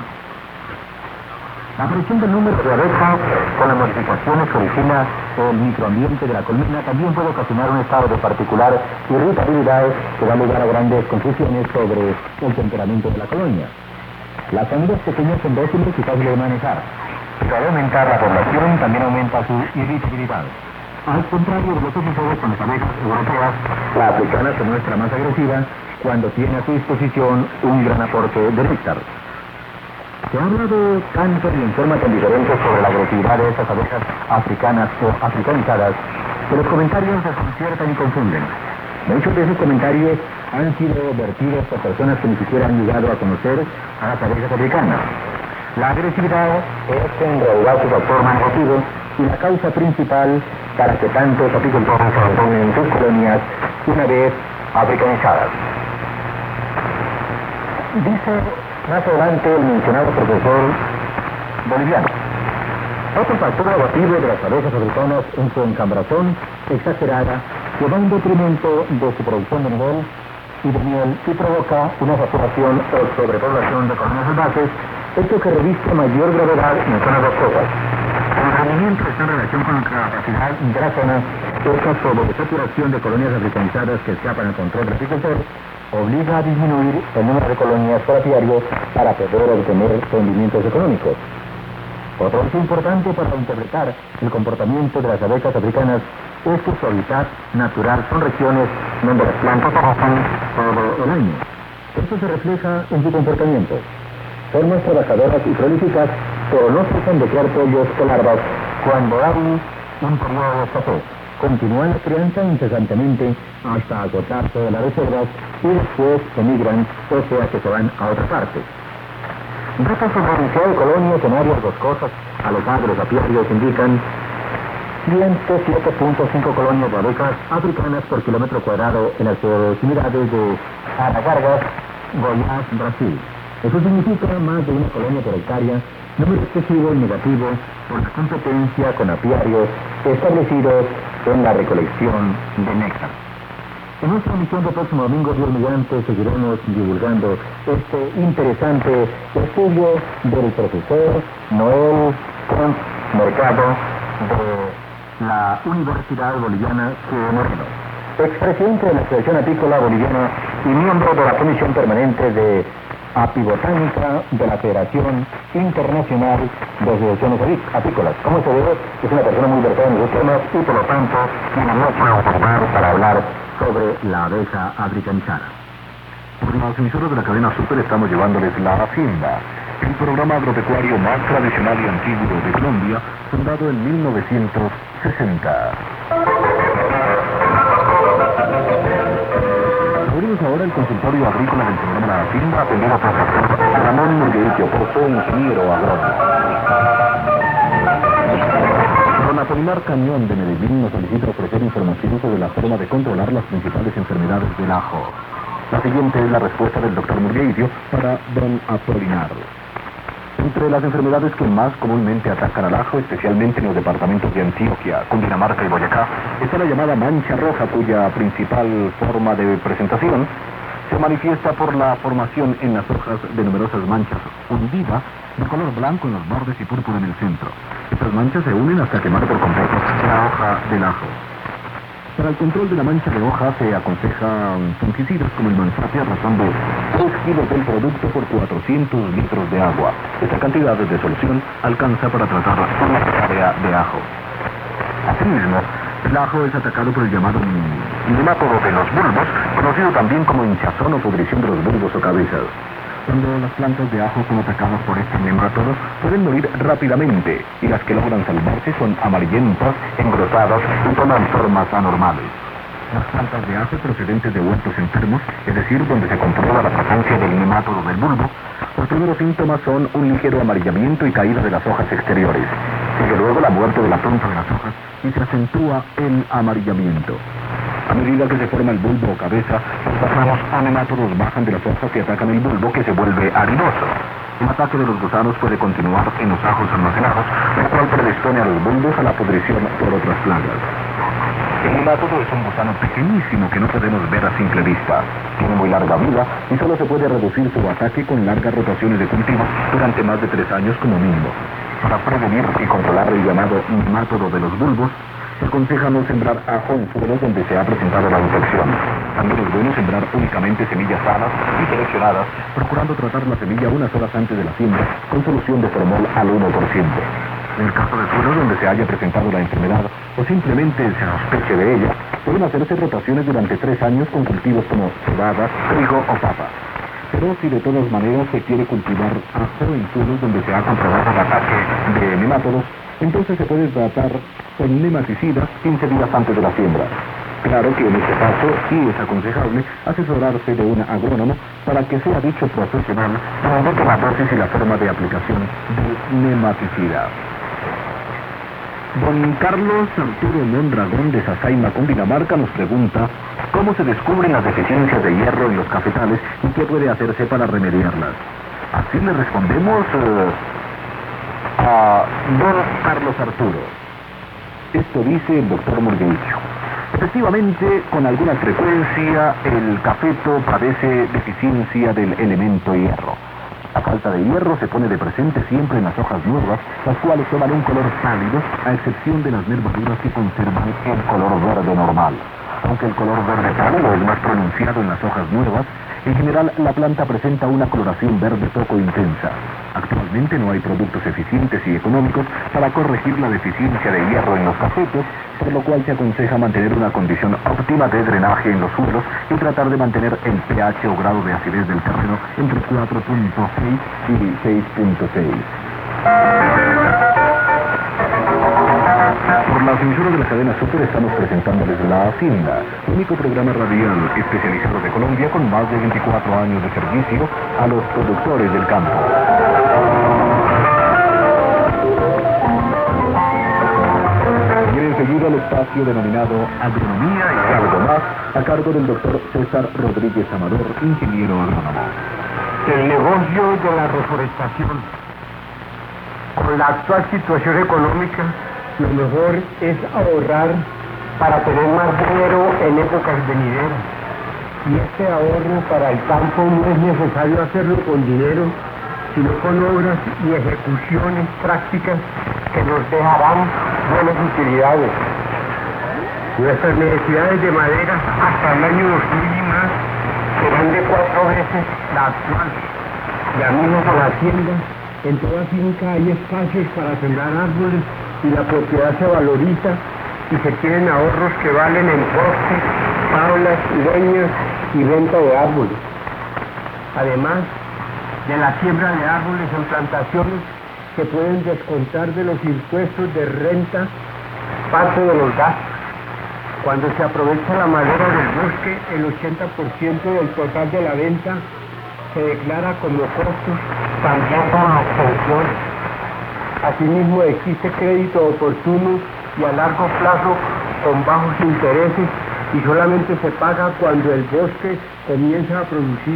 Speaker 4: La aparición del número de abejas con las modificaciones que origina el microambiente de la colmena también puede ocasionar un estado de particular irritabilidad que da lugar a grandes confusiones sobre el temperamento de la colonia. Las familias pequeñas son dóciles y fáciles de manejar, pero al aumentar la población también aumenta su irritabilidad.
Speaker 5: Al contrario de lo que sucede con las abejas europeas, la africana se muestra más agresiva cuando tiene a su disposición un gran aporte de néctar. Se ha hablado tanto y en forma tan diferente sobre la agresividad de estas abejas africanas o africanizadas que los comentarios desconciertan y confunden. Muchos de esos comentarios han sido vertidos por personas que ni siquiera han llegado a conocer a las abejas africanas. La agresividad es en realidad su factor más negativo y la causa principal para que tantos apicultores se abandonen en sus colonias una vez africanizadas. Dice más adelante el mencionado profesor boliviano: otro factor negativo de las abejas africanas en su encambrazón exagerada que va en detrimento de su producción de miel y de miel y provoca una saturación o sobrepoblación de colonias salvajes, esto que reviste mayor gravedad menciona dos cosas. El rendimiento está en relación con la capacidad de la zona. Esta sobresaturación de colonias africanizadas que escapan al control del agricultor obliga a disminuir el número de colonias por apiario para poder obtener rendimientos económicos. Otro hecho importante para interpretar el comportamiento de las abejas africanas es que su hábitat natural son regiones donde las plantas trabajan todo el año. Esto se refleja en su comportamiento. Son más trabajadoras y prolíficas, pero no cesan de crear pollos o larvas cuando hay un periodo de escasez. Continúan la crianza incesantemente hasta agotar todas las reservas y después emigran, o sea que se van a otra parte. Datos sobre la densidad de colonias en áreas boscosas alejadas de los apiarios indican ciento siete punto cinco colonias de abejas africanas por kilómetro cuadrado en las proximidades de Aragargas, Goiás, Brasil. Eso significa más de una colonia por hectárea, número excesivo y negativo por la competencia con apiarios establecidos en la recolección de néctar. En nuestra emisión del próximo domingo, Dios mediante, seguiremos divulgando este interesante estudio del profesor Noel Pons Mercado de la Universidad Boliviana de Moreno, expresidente de la Asociación Apícola Boliviana y miembro de la Comisión Permanente de Apibotánica de la Federación Internacional de Asociaciones Apícolas. Como se ve, es una persona muy versada en los temas y por lo tanto tiene mucho a observar para hablar sobre la abeja africanizada.
Speaker 6: Por los emisoras de la cadena Super estamos llevándoles La Hacienda, el programa agropecuario más tradicional y antiguo de Colombia, fundado en mil novecientos sesenta. Abrimos ahora el consultorio agrícola del programa La Hacienda, atendido por el profesor Ramón Murgueito Pozo, ingeniero agrónomo. Don Apolinar Cañón de Medellín nos solicita ofrecer información sobre la forma de controlar las principales enfermedades del ajo. La siguiente es la respuesta del doctor Murgueito para don Apolinar. Entre las enfermedades que más comúnmente atacan al ajo, especialmente en los departamentos de Antioquia, Cundinamarca y Boyacá, está la llamada mancha roja, cuya principal forma de presentación se manifiesta por la formación en las hojas de numerosas manchas hundidas de color blanco en los bordes y púrpura en el centro. Estas manchas se unen hasta quemar por completo la hoja del ajo. Para el control de la mancha de hoja se aconsejan fungicidas como el Mansapia a razón de dos kilos del producto por cuatrocientos litros de agua. Esta cantidad de solución alcanza para tratar una área de ajo. Asimismo, el ajo es atacado por el llamado nemátodo de los bulbos, conocido también como hinchazón o pudrición de los bulbos o cabezas. Cuando las plantas de ajo son atacadas por este nemátodo, pueden morir rápidamente, y las que logran salvarse son amarillentas, engrosadas y toman formas anormales. Las plantas de ajo procedentes de huertos enfermos, es decir, donde se comprueba la presencia del nemátodo del bulbo, los primeros síntomas son un ligero amarillamiento y caída de las hojas exteriores. Sigue luego la muerte de la punta de las hojas y se acentúa el amarillamiento. A medida que se forma el bulbo o cabeza, los ramos o nemátodos bajan de las hojas y atacan el bulbo, que se vuelve arenoso. El ataque de los gusanos puede continuar en los ajos almacenados, lo cual predispone a los bulbos a la pudrición por otras plagas. El nemátodo es un gusano pequeñísimo que no podemos ver a simple vista. Tiene muy larga vida y solo se puede reducir su ataque con largas rotaciones de cultivo durante más de tres años como mínimo. Para prevenir y controlar el llamado nemátodo de los bulbos, se aconseja no sembrar ajo en suelos donde se ha presentado la infección. También es bueno sembrar únicamente semillas sanas y seleccionadas, procurando tratar la semilla unas horas antes de la siembra con solución de formol al uno por ciento. En el caso de suelos donde se haya presentado la enfermedad o simplemente se sospeche de ella, pueden hacerse rotaciones durante tres años con cultivos como cebada, trigo o papa. Pero si de todas maneras se quiere cultivar ajo en suelos donde se ha comprobado el ataque de nemátodos, entonces se puede tratar con nematicida quince días antes de la siembra. Claro que en este caso sí es aconsejable asesorarse de un agrónomo para que sea dicho profesional que indique la dosis y la forma de aplicación del nematicida. Don Carlos Arturo Mondragón de Sasaima, Cundinamarca, nos pregunta cómo se descubren las deficiencias de hierro en los cafetales y qué puede hacerse para remediarlas. Así le respondemos eh, a don Carlos Arturo. Esto dice el doctor Murgueitio. Efectivamente, con alguna frecuencia, el cafeto padece deficiencia del elemento hierro. La falta de hierro se pone de presente siempre en las hojas nuevas, las cuales toman un color pálido, a excepción de las nervaduras que conservan el color verde normal. Aunque el color verde pálido es más pronunciado en las hojas nuevas, en general la planta presenta una coloración verde poco intensa. Actualmente no hay productos eficientes y económicos para corregir la deficiencia de hierro en los cafetos, por lo cual se aconseja mantener una condición óptima de drenaje en los suelos y tratar de mantener el pH o grado de acidez del terreno entre cuatro punto seis y seis punto seis. Por la emisoras de la cadena Super estamos presentándoles La Hacienda, único programa radial especializado de Colombia con más de veinticuatro años de servicio a los productores del campo. Quieren seguir el espacio denominado Agronomía y algo más, a cargo del doctor César Rodríguez Amador, ingeniero agrónomo.
Speaker 7: El negocio de la reforestación. Con la actual situación económica, lo mejor es ahorrar para tener más dinero en épocas venideras. Y este ahorro para el campo no es necesario hacerlo con dinero, sino con obras y ejecuciones prácticas que nos dejarán buenas utilidades. Nuestras necesidades de madera hasta el año dos mil y más serán de cuatro veces la actual. Ya mismo con la hacienda, en toda finca hay espacios para sembrar árboles y la propiedad se valoriza y se tienen ahorros que valen en postes, tablas, leñas y venta de árboles. Además de la siembra de árboles en plantaciones, se pueden descontar de los impuestos de renta parte de los gastos. Cuando se aprovecha la madera del bosque, el ochenta por ciento del total de la venta se declara como costos, también con las pensiones. Asimismo, existe crédito oportuno y a largo plazo con bajos intereses y solamente se paga cuando el bosque comienza a producir.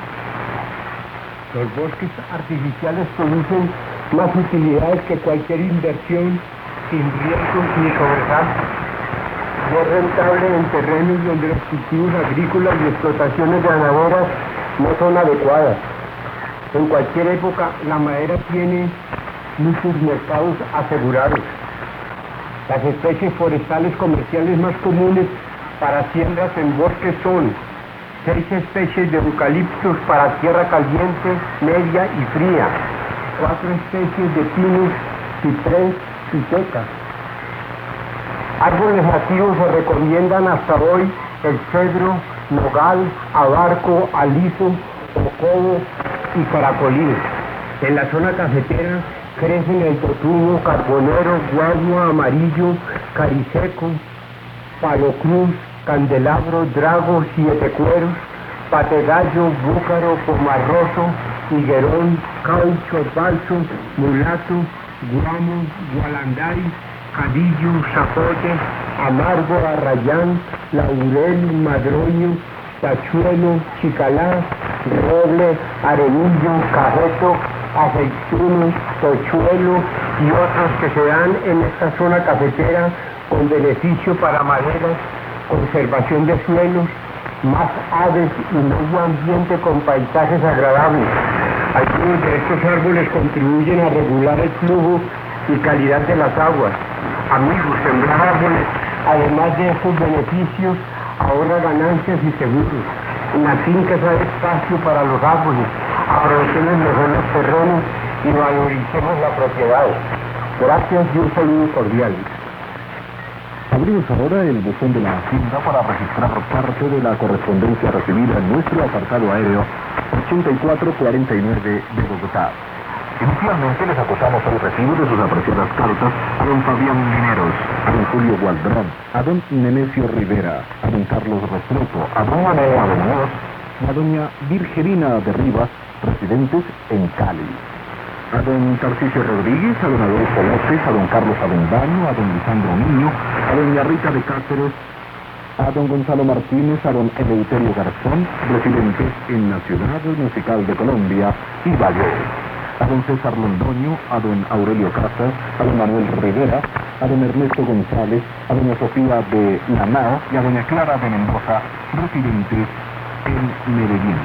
Speaker 7: Los bosques artificiales producen más utilidades que cualquier inversión sin riesgos ni sobresaltos. No es rentable en terrenos donde los cultivos agrícolas y explotaciones ganaderas no son adecuadas. En cualquier época la madera tiene muchos mercados asegurados. Las especies forestales comerciales más comunes para siembras en bosques son seis especies de eucaliptos para tierra caliente, media y fría, cuatro especies de pinos, ciprés y teca. Árboles nativos se recomiendan hasta hoy el cedro, nogal, abarco, aliso, ocobo y caracolí. En la zona cafetera crecen el totumo, carbonero, guagua, amarillo, cariseco, palo cruz, candelabro, drago, siete cueros, pategallo, búcaro, pomarroso, higuerón, caucho, balso, mulato, guamo, gualanday, cadillo, zapote, amargo, arrayán, laurel, madroño, tachuelo, chicalá, roble, arenillo, cajeto, aceituno, tochuelo y otros que se dan en esta zona cafetera con beneficio para maderas, conservación de suelos, más aves y medio ambiente con paisajes agradables. Algunos de estos árboles contribuyen a regular el flujo y calidad de las aguas. Amigos, sembrar árboles, además de estos beneficios, ahorra ganancias y seguros. En las fincas hay espacio para los árboles. Aprovechemos mejor los terrenos y valoricemos la propiedad. Gracias y un saludo cordial.
Speaker 6: Abrimos ahora el buzón de la Hacienda para registrar parte de la correspondencia recibida en nuestro apartado aéreo ochenta y cuatro cuarenta y nueve de Bogotá. Inicialmente les acusamos el recibo de sus apreciadas cartas a don Fabián Mineros, a don Julio Gualdrón, a don Nemesio Rivera, a don Carlos Restrepo, a don Manuel Muñoz, a doña Virgelina de Rivas, residentes en Cali, a don Tarcisio Rodríguez, a don Adolfo López, a don Carlos Avendaño, a don Lisandro Niño, a doña Rita de Cáceres, a don Gonzalo Martínez, a don Eleuterio Garzón, residentes en la Ciudad Musical de Colombia y Valle, a don César Londoño, a don Aurelio Casas, a don Manuel Rivera, a don Ernesto González, a doña Sofía de Lanao y a doña Clara de Mendoza, residentes en Medellín.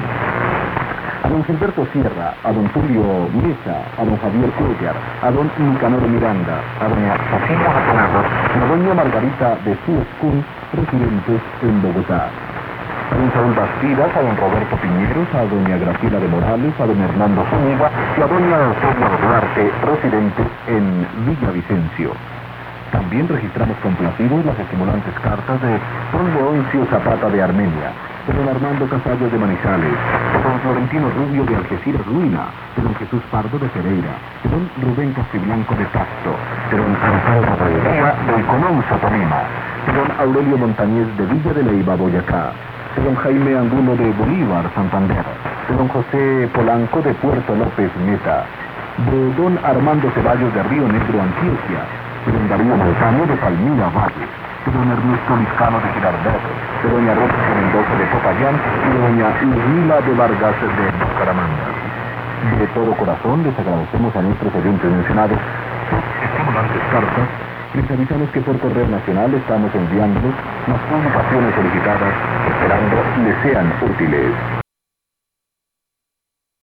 Speaker 6: A don Gilberto Sierra, a don Tulio Mesa, a don Javier Cuellar, a don Nicanor Miranda, a doña Sofía Ratonado y a doña Margarita de Suescún, residentes en Bogotá. A don Saúl Bastidas, a don Roberto Piñeros, a doña Graciela de Morales, a don Hernando Zúñiga y a doña Eusebia Duarte, residentes en Villavicencio. También registramos complacidos las estimulantes cartas de don Leoncio Zapata de Armenia, de don Armando Casallo de Manizales, de don Florentino Rubio de Algeciras Ruina, de don Jesús Pardo de Pereira, de don Rubén Castiblanco de Pasto, de don Alfredo Rivera de Cononza, Tolima, de don Aurelio Montañez de Villa de Leyva, Boyacá, de don Jaime Angulo de Bolívar, Santander, de don José Polanco de Puerto López, Meta, de don Armando Ceballos de Río Negro, Antioquia, de don Darío Montaño de Palmira, Valle, de don Ernesto Liscano de Girardot, de doña Rosa Mendoza de Popayán y de doña Ludmila de Vargas de Bucaramanga. De todo corazón les agradecemos a nuestros oyentes mencionados sus estimulantes cartas. Les avisamos que por correo nacional estamos enviándoles las publicaciones solicitadas, esperando les sean útiles.